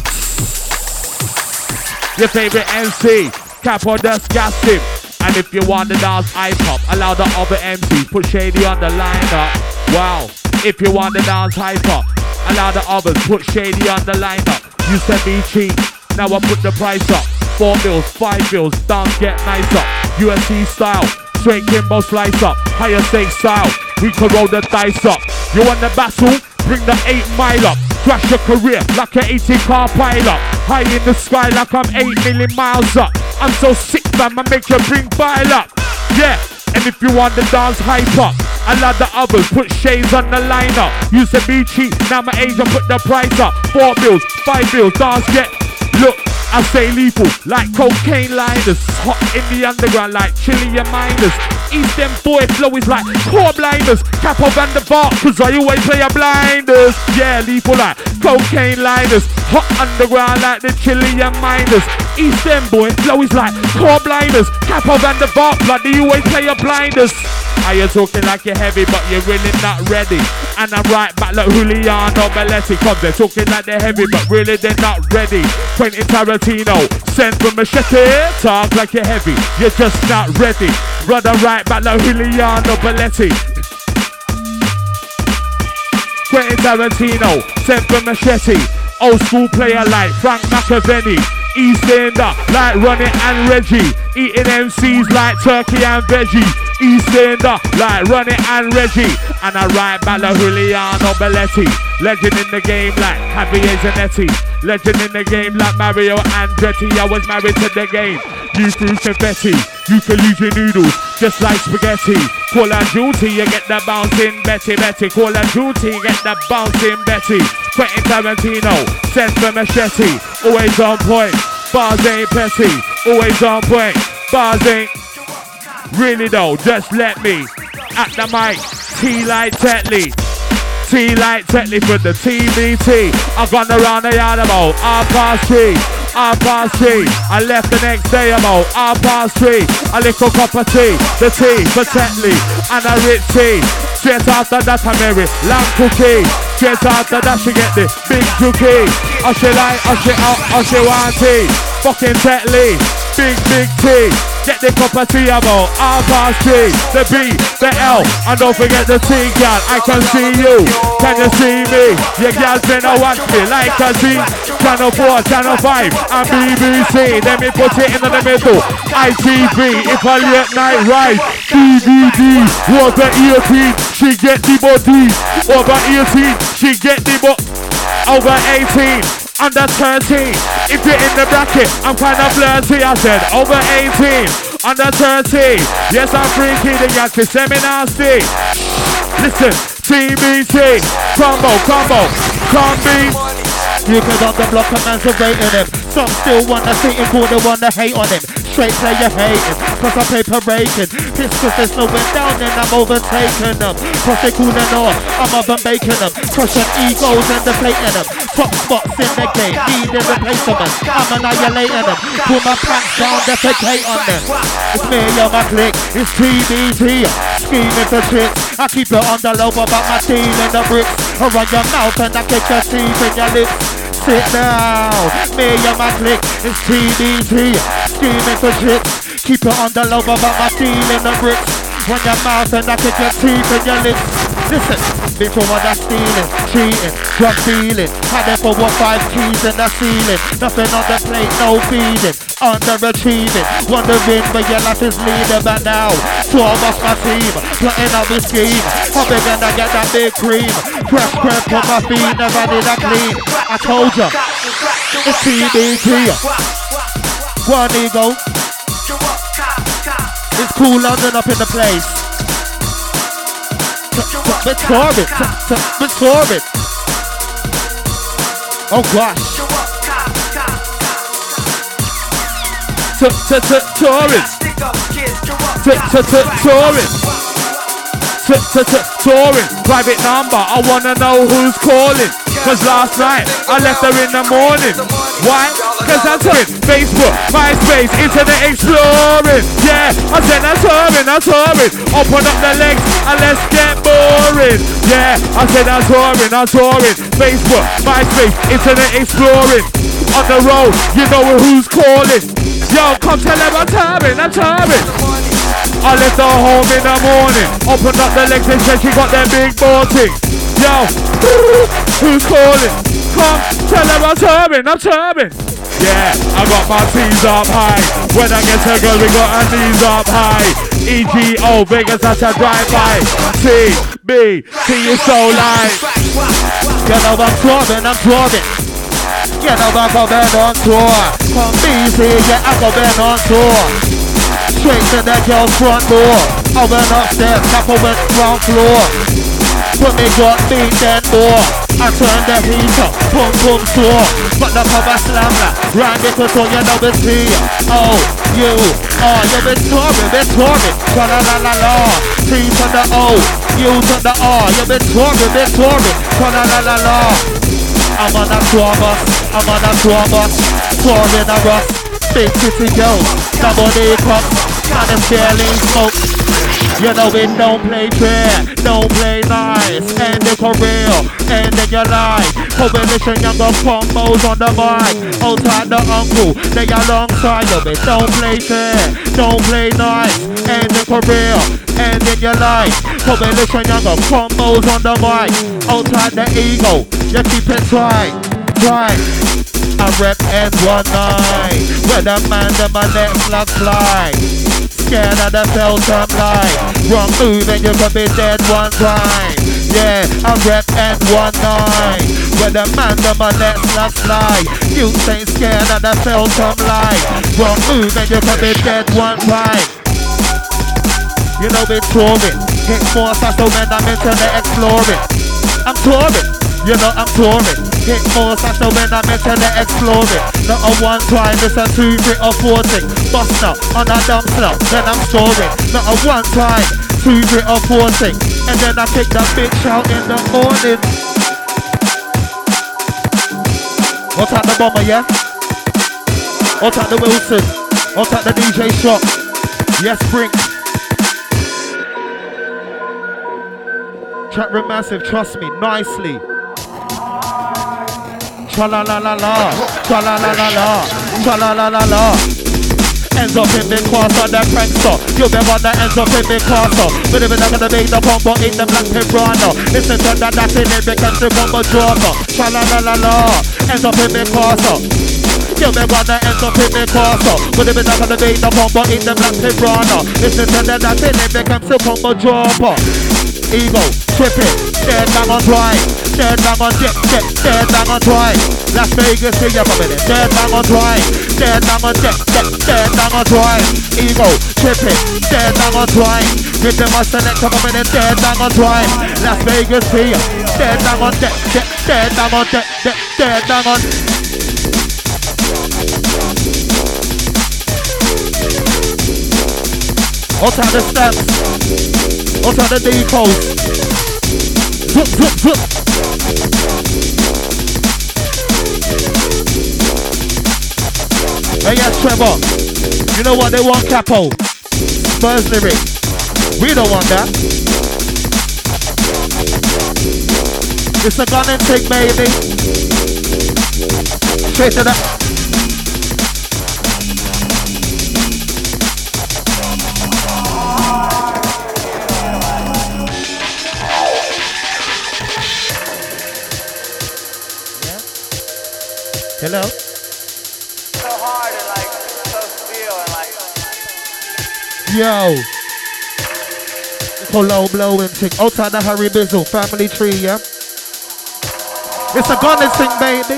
Your favorite MC, Capo disgusting. And if you want the dance hip-hop, allow the other MCs, put Shady on the lineup. Wow, if you want the dance hip-hop, allow the others, put Shady on the lineup. You said be cheap, now I put the price up. 4 bills, 5 bills, dance get nicer. UFC style, straight Kimbo slice up. Higher stakes style, we can roll the dice up. You want the battle? Bring the 8 mile up. Crash your career like an 80 car pile up. High in the sky like I'm 8 million miles up. I'm so sick man, I make you bring bile up. Yeah, and if you want the dance hype up, allow the others, put shades on the lineup. Used to be cheap, now my age I put the price up. 4 bills, 5 bills, dance get. Look, I stay lethal like cocaine liners. Hot in the underground like chili and miners. East End boy flow is like core blinders. Capo Van der Vaart, cause I always play a blinders. Yeah, lethal like cocaine liners. Hot underground like the chili and miners. East End boy flow is like core blinders. Capo Van der Vaart, like they always play a blinders. Are you talking like you're heavy but you're really not ready? And I'm right back like Juliano Belletti. Come, they're talking like they're heavy but really they're not ready. Quentin Tarantino, send for machete. Talk like you're heavy, you're just not ready. Brother right back like Juliano Belletti. Quentin Tarantino, send for machete. Old school player like Frank McAvenny. East Ender like Ronnie and Reggie. Eating MCs like turkey and veggie. Eastender, like Ronnie and Reggie. And I ride back like Juliano Belletti. Legend in the game like Javier Zanetti. Legend in the game like Mario Andretti. I was married to the game. You threw confetti. You can use your noodles just like spaghetti. Call her duty, you get the bouncing Betty Betty. Call her duty, you get the bouncing Betty. Quentin Tarantino, send for machete. Always on point, bars ain't petty. Always on point, bars ain't. Really though, just let me. At the mic, T-Light Tetley. T-Light Tetley for the TBT. I've gone around the yard about 3:30. 3:30. I left the next day about 3:30. A little cup of tea, the tea for Tetley and a rich tea. Straight after that I marry lamb cookie. Straight after that she get the big cookie. Oh she like, oh she out, oh she want tea. Fucking Tetley, big tea. Get the cup of tea about 3:30. The B, the L, and don't forget the T, girl. I can see you, can you see me? Your girl's been a watch me like a Z. Channel 4, Channel 5, and BBC. Then we put it in the middle. ITV, if I late night ride. DVD, over 18, she get the body. Over 18, she get the body. Over 18. Under 13, if you're in the bracket, I'm kind of flirty. I said over 18, under 13. Yes, I'm freaky, the Yankee semi-nasty. Listen, TBT, combo. You can on the block and man's rating him. Some still wanna see him, who they wanna hate on him. Straight player hating, cause I paper raking. This cause there's no way down and I'm overtaking them. Cause they cooling off, I'm oven baking them. Crushing egos and deflating them. Top spots in the game, needing replacement. I'm annihilating them. Pull my pants down, defecate on them. It's me on my click, it's TBT. Screaming for tricks, I keep it on the low, but my team in the bricks. Around your mouth and I get your teeth in your lips. Sit down, me and my click, it's TBT. Screaming for tricks, keep it on the low, but my team in the bricks. Run your mouth and I get your teeth in your lips. Listen, bitch, what I'm stealing, cheating, drug dealing. Had it for 5 keys in the ceiling. Nothing on the plate, no feeding. Underachieving, wondering where your life is leading. But now, 2 of us my team, plotting out the scheme. How big and I get that big cream. Fresh crep on my feet, never did I clean. I told ya, it's TBT. One ego. It's cool London up in the place. Absorb it. Oh gosh. Touring. Private number, I wanna know who's calling. Cause last night I left her in the morning. Why? Cause I'm touring. Facebook, MySpace, Internet exploring. Yeah, I said I'm touring. Open up the legs and let's get boring. Yeah, I said I'm touring. Facebook, MySpace, Internet exploring. On the road, you know who's calling. Yo, come tell them I'm touring. I left her home in the morning. Opened up the legs and said she got that big ball thing. Yo, who's calling? Come, tell them I'm touring. Yeah, I got my T's up high. When I get to girl, we got our knees up high. EGO, Vegas, that's a drive-by. TBT is so light. You know I'm touring. You know I'm going on tour. Come easy, yeah, I'm going on tour. Straight to the girl's front door. I went upstairs, Kappa went ground floor. Put me got beat then more. I turned the heater, boom store. Got the cover slammer, round it to you know it's here. Oh, you've been touring. Tra-la-la-la-la. T to the O, U to the R. You've been touring. Tra-la-la-la-la. I'm on a tour bus, touring a bus. Big city girls, nobody comes, and it's barely smoke. You know it don't play fair, don't play nice. End the career, ending your life. Coalition younger combos on the mic. Outside the uncle, they alongside of it. Don't play fair, don't play nice. End the career, ending your life. Coalition younger combos on the mic. Outside the ego, you keep it tight. I rep N19, where the man and my next flag fly. scared of the Feltham line. Wrong move and you could be dead one time. Yeah, I rep N19. Where the man them a let's not slide. You ain't scared of the Feltham line. Wrong move and you could be dead one time. You know we touring. Hit more so when I'm into the exploring. I'm touring. You know I'm touring. Hit more so when I'm into the exploring. Not a one time, it's a 2, 3 or 4 thing. Bust up on a dumpster, then I'm storing. Not a one time, 2, 3 or 4 thing. And then I pick that bitch out in the morning. What's at the bomber, yeah? What's at the Wilson? What's at the DJ shop? Yes, Brink. Chat room massive, trust me, nicely. Cha-la-la-la-la, cha-la-la-la-la, cha-la-la-la-la. Ends up in big quarter, the prankster. You be one that ends up in big quarter. But if it's not gonna make the combo in the black piranha. Listen to that, that's in it, becomes the combo dropper. Cha-la-la-la-la, ends up in big quarter. You be one that ends up in big quarter. But if it's not gonna make the combo in the black piranha. Listen to that, that's in it, becomes the combo dropper. Ego, tripping, dead bang on drive. Dead bang on jet, dead bang on drive. Las Vegas, see ya for a minute. Dead bang on drive. Dead bang on jet, dead bang on drive. Ego, tripping, dead bang on drive. With the master next up a minute, dead bang on drive. Las Vegas, see ya. Dead bang on jet, dead bang on jet, dead bang on. What's out the steps? What's out the depots? Zup, zup, zup. Hey, yes, Trevor. You know what they want, Capo? Spurs lyric. We don't want that. It's a gun and take, baby. Straight to that. Hello? So hard and like so still and like. Yo. It's a low blowing thing. Outside the Harry Bizzle family tree, yeah? It's a gunning thing, baby.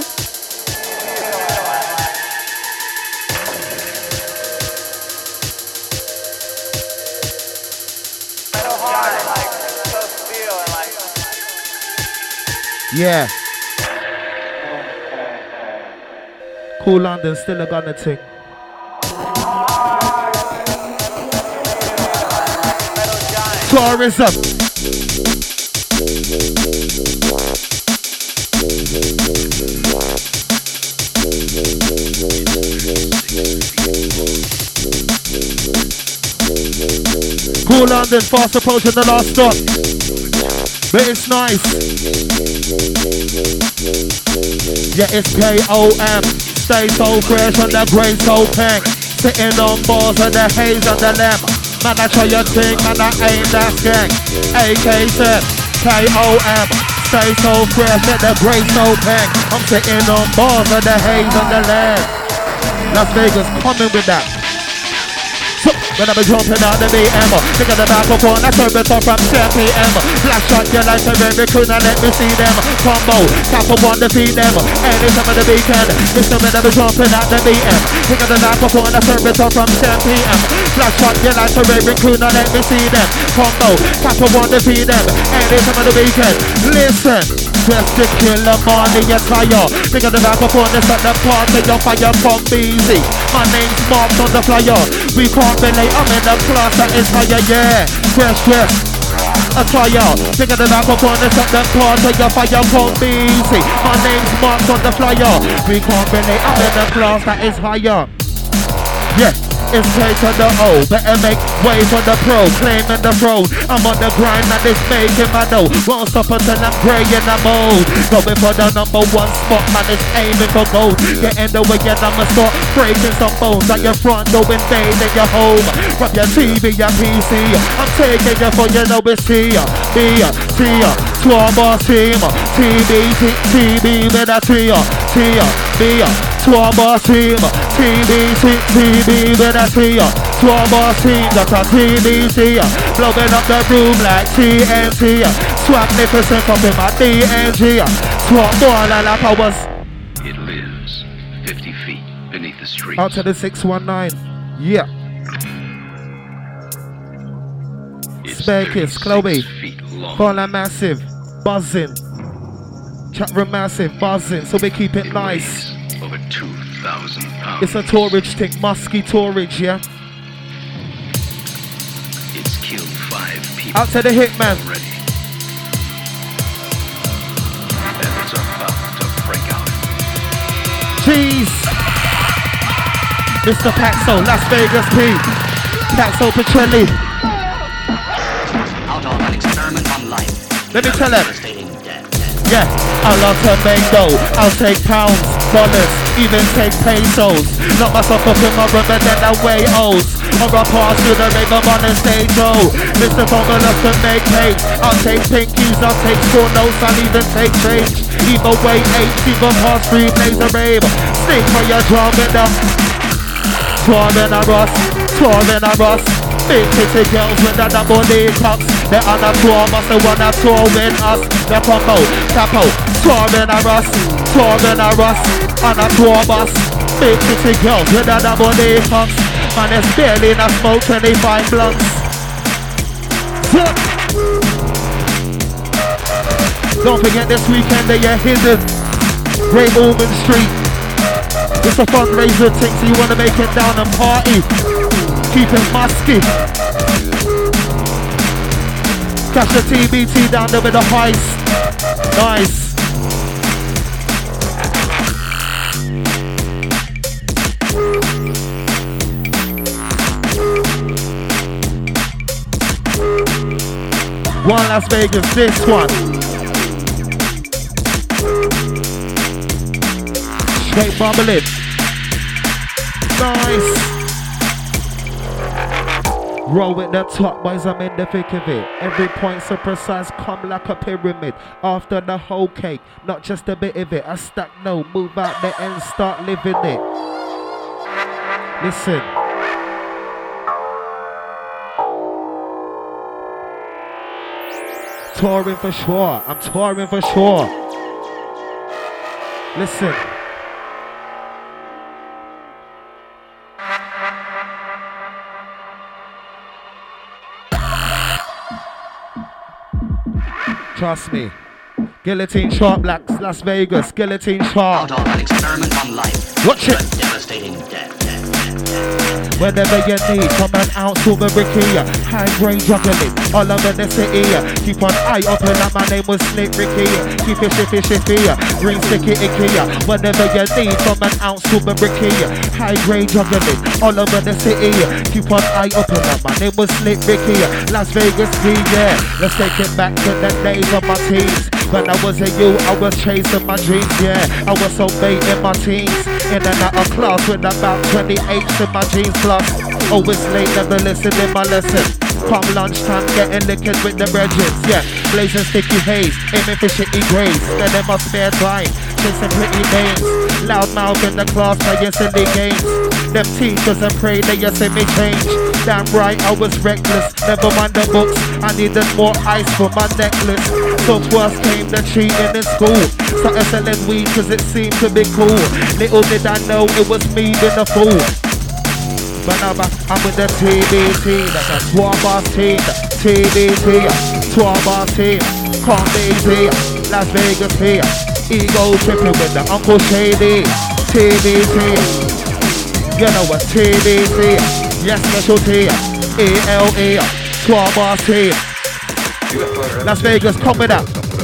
So hard and like so still and like. Yeah. Cool London, still a gunner thing. Tourism. Cool London, fast approaching the last stop. But it's nice. Yeah, it's KOM. Stay so fresh on the grey so pink. Sitting on balls of the haze and the lamp. Man, I try your thing, man, I ain't that gang. AK said, KOM. Stay so fresh at the grey so pink. I'm sitting on balls of the haze and the lamp. Las Vegas coming with that. When I be jumping out the BM, think of the microphone, I turn it up from 10 PM. Flash shot, you like to every crew, now let me see them. Combo, tap up on the feed them. Anytime of the weekend, listen when I be jumping out the BM. Think of the microphone, I turn it up from 10 PM. Flash shot, you like to every crew, now let me see them. Combo, tap up on the feed them. Anytime of the weekend, listen. Just to kill the money, you tire. Think of the microphone, it's at the party, your fire from BZ. My name's marked on the flyer. We can't relate, I'm in the class that is higher, yeah. Fresh, a tire. Think of the microphone, it's at the party, your fire from BZ. My name's marked on the flyer. We can't relate, I'm in the class that is higher. Yeah. It's straight to the O, better make way for the pro, claiming the road. I'm on the grind and it's making my dough. Won't stop until I'm grey in the mode. Going for the number one spot, man, it's aiming for gold. Getting the way and I'ma start breaking some bones. At your front door, invading your home. From your TV, your PC, I'm taking you for you know it's here. Here, Swarmer team, TB with a Tia, Swarmer team, TB with a Tia, Swarm our team, that's a TBT. Blowing up the room like TNT. Swagnificent up in my DNG. Swarm more like la powers. It lives 50 feet beneath the street. Out to the 619. Yeah. Spare kiss, Chloe. Falling massive. Buzzing. Chat room massive. Buzzing. So we keep it nice. Over 2,000 pounds. It's a Torridge thing. Musky Torridge, yeah. It's killed 5 people. Out to the hitman. Already. And it's about to break out. Jeez. Mr. Paxo, Las Vegas P. Paxo Petrelli. Out of an experiment on life. Let me tell him. Devastating death. Yeah, I love to make dough. I'll take pounds, dollars, even take pesos. Lock myself up in my room and then I weigh O's. Or I pass through the rave, I'm on the stage, oh. Mr. Vogel loves to make cakes. I'll take pinkies, I'll take school notes, I'll even take change. Either way, 8, even past 3, blaze a rave. Stick for your drum in the touring a Ross, touring a Ross. Big pretty girls with the double D cups. They're on a tour, must they wanna tour with us. They're combo, capo, touring a Ross, touring a Ross. On a tour bus. Big pretty girls with the double D cups. Man, it's barely enough smoke, 25 blunts. Don't forget this weekend that you're hidden. Great Ormond Street. It's a fundraiser thing, so you want to make it down and party. Keep it musky. Catch the TBT down there with the heist. Nice. One Las Vegas, this one. Straight bubbling. Nice. Roll with the top boys, I'm in the thick of it. Every point so precise, come like a pyramid. After the whole cake, not just a bit of it. I stack no, move out the end, start living it. Listen. Touring for sure, I'm touring for sure. Listen. Trust me. Guillotine Sharp, Las Vegas. Guillotine Sharp. Out of an experiment on life. Watch it. A devastating death. Whenever you need, come an ounce to the Ricky. High grade juggling, all over the city. Keep an eye open, like my name was Snake Ricky. Keep it shiffy, green sticky icky. Whenever you need, come an ounce to the Ricky. High grade juggling, all over the city. Keep an eye open, like my name was Snake Ricky. Las Vegas P, yeah. Let's take it back to the days of my teens. When I was a youth, I was chasing my dreams, yeah. I was so bait in my teens. In and out of class with about 28s in my jeans plus. Always late, never listening my lesson. Come lunchtime, getting liquid with the brethren, yeah. Blazing sticky haze, aiming for shitty grades. Then in my spare time, chasing pretty names. Loud mouth in the class, playing silly games. Them teachers and pray they just see me change. Damn right, I was reckless, never mind the books. I needed more ice for my necklace. So first came the cheating in school. Started selling weed cause it seemed to be cool. Little did I know it was me being a fool. But now I'm with the TBT, that's a Swarm team. TBT, Swarm team. Can't be Las Vegas P. Ego tripping with the Uncle Shady. TBT. You know what TBT, yes, specialty, ELE, Swarm team. Las Vegas, come with that.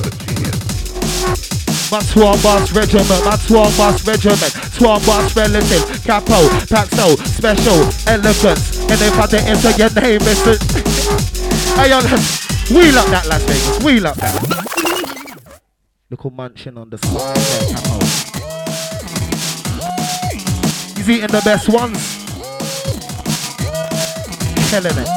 My Swarm regiment, my Swarm regiment, Swarm relative, Capo, Paxo, special, elegance. And if I didn't say your name, listen. Hey, wheel up that Las Vegas, wheel up that. Little munching on the side there, Capo. He's eating the best ones. Killing it.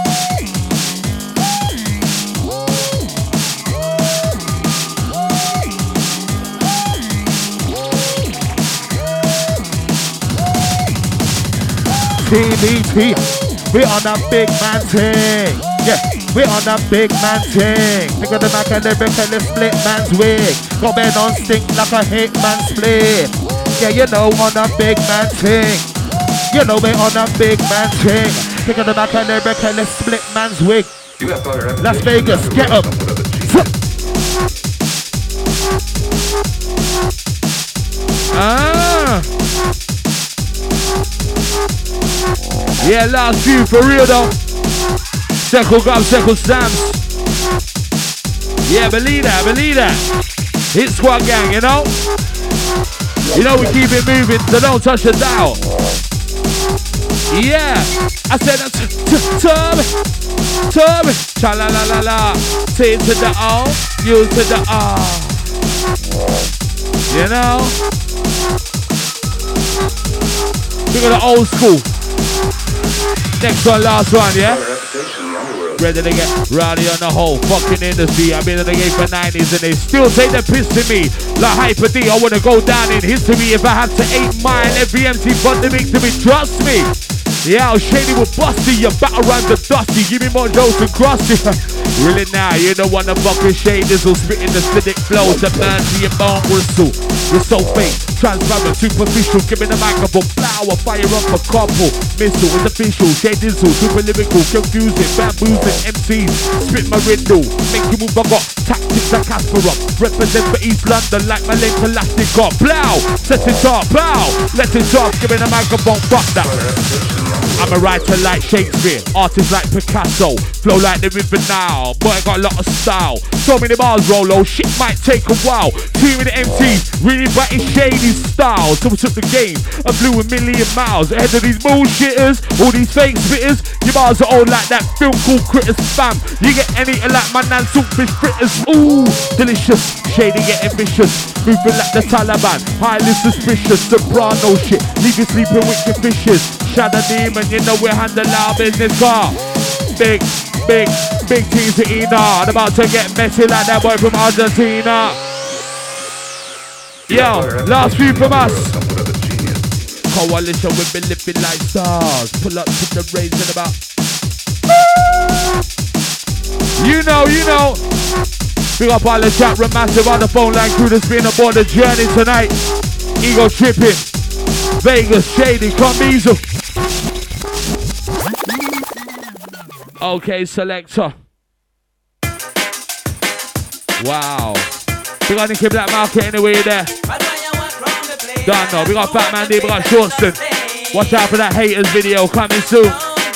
TBT. We on a big man thing. Yeah, we on a big man thing. Pick up the mic and lyrically split man's wig. Go bed on stink like a hate man split. Yeah, you know, on a big man thing. You know, we on a big man thing. Pick up the mic and lyrically split man's wig. Las Vegas, get up. Yeah, last few for real though. Circle grab, circle stamps. Yeah, believe that. Hit squad gang, you know? You know we keep it moving, so don't touch the dial. Yeah, I said tub, cha la la la la. T to the O, U to the R. You know? Look at the old school. Next one, last one, yeah? Ready to get rowdy on the whole fucking industry. I've been in the game for 90s and they still take the piss to me. Like Hyper D, I wanna go down in history. If I have to 8 mile every MC fun to make to me, trust me. Yeah, I'll shady with Busty, your battle rhymes are dusty. Give me more jokes and crusty. Really now, you don't wanna fucking shade this will spit in the acidic flows that burn to your bone whistle. You're so fake, transparent, superficial. Give me the microphone, flower, fire up a couple. Missile is official, shade dizzle, super lyrical, confusing, bamboozing, MCs. Spit my riddle, make you move, I got tactics like Kasparov. Represent for East London like my lane Kalashnikov. Blow, set it up, blow, let it off. Give me the microphone, fuck that. I'm a writer like Shakespeare, artist like Picasso, flow like the river now, but I got a lot of style. So many bars, Rolo, shit might take a while. Team with the MCs, really biting shady style. So we took the game and blew a million miles ahead of these bullshitters, all these fake spitters. Your bars are all like that film called Critters Spam. You get anything like my nan saltfish fritters. Ooh, delicious, shady getting vicious. Moving like the Taliban, highly suspicious. Soprano shit, leave you sleeping with your fishes. Shadow demon, you know we handle our business car. Big teams to Ina. I'm about to get messy like that boy from Argentina. Yo, last few from us. Coalition, we've been living like stars. Pull up to the race in about. You know. Big up all the chat room massive on the phone line crew that's been aboard the journey tonight. Ego tripping. Vegas, shady, come easy. Okay, selector. Wow. We got Nicky Black Market anyway there. Done now. We got Fat Man D, we got Shortston. Watch out for that haters video coming soon.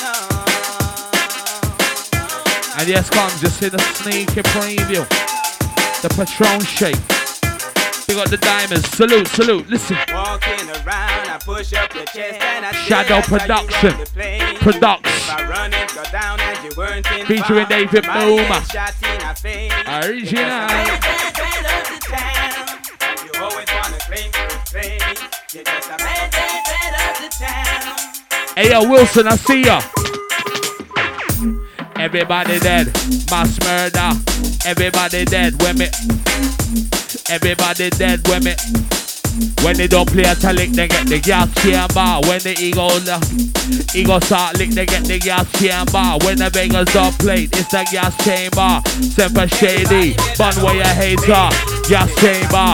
And yes, come, just hit a sneaky preview. The Patron shake. We got the diamonds. Salute. Listen. Walking around, I push up your chest and I Shadow Production. Featuring David Boomer. Original. Hey yo, Wilson, I see ya. Everybody dead, mass murder. Everybody dead when me. Everybody dead when me. When they don't play a lick, they get the gas chamber. When the ego start lick, they get the gas chamber. When the beggars don't play, it's the gas chamber. Semper shady, bun where you hater. Gas chamber.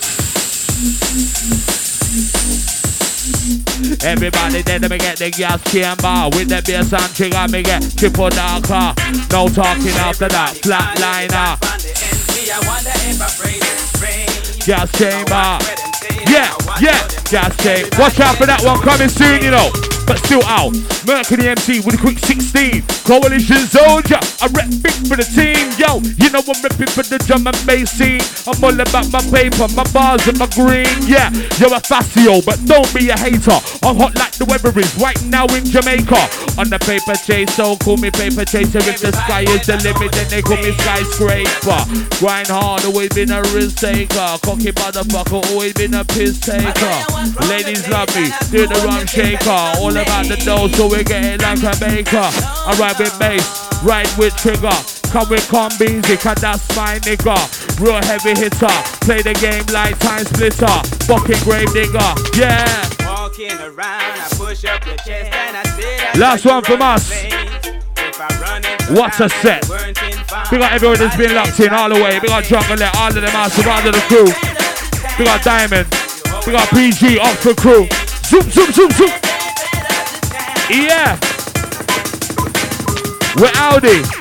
Everybody dead, me get the gas chamber. With the bass and trigger, me get triple darker. No talking after that, flatliner. Gas chamber. Yeah, gas chamber. Watch out for that one coming soon, you know. But still out. Mercury MC with a quick 16. Coalition soldier. I rep big for the team. Yo, you know I'm repping for the drum and bass scene. I'm all about my paper, my bars and my green. Yeah, you're a Facio, but don't be a hater. I'm hot like the weather is right now in Jamaica. On the paper chase, so call me paper chaser. If the sky is the limit, then they call me skyscraper. Grind hard, always been a risk taker. Cocky motherfucker, always been a piss taker. Ladies love me, do the rum shaker. All about the dough, so we get it like a baker. I ride with bass, ride with trigger. Come with Combeezy, cause that's my nigga. Real heavy hitter, play the game like time splitter. Fucking grave digger, yeah. walking around, I push up your chest and I spit. Last one from us. What a set. We got everyone that's been locked in all the way. We got Jungle, all of them are surrounded the crew. We got Diamond. We got PG, Oxford crew. Zoom, zoom, zoom, zoom. Yeah. We're Audi.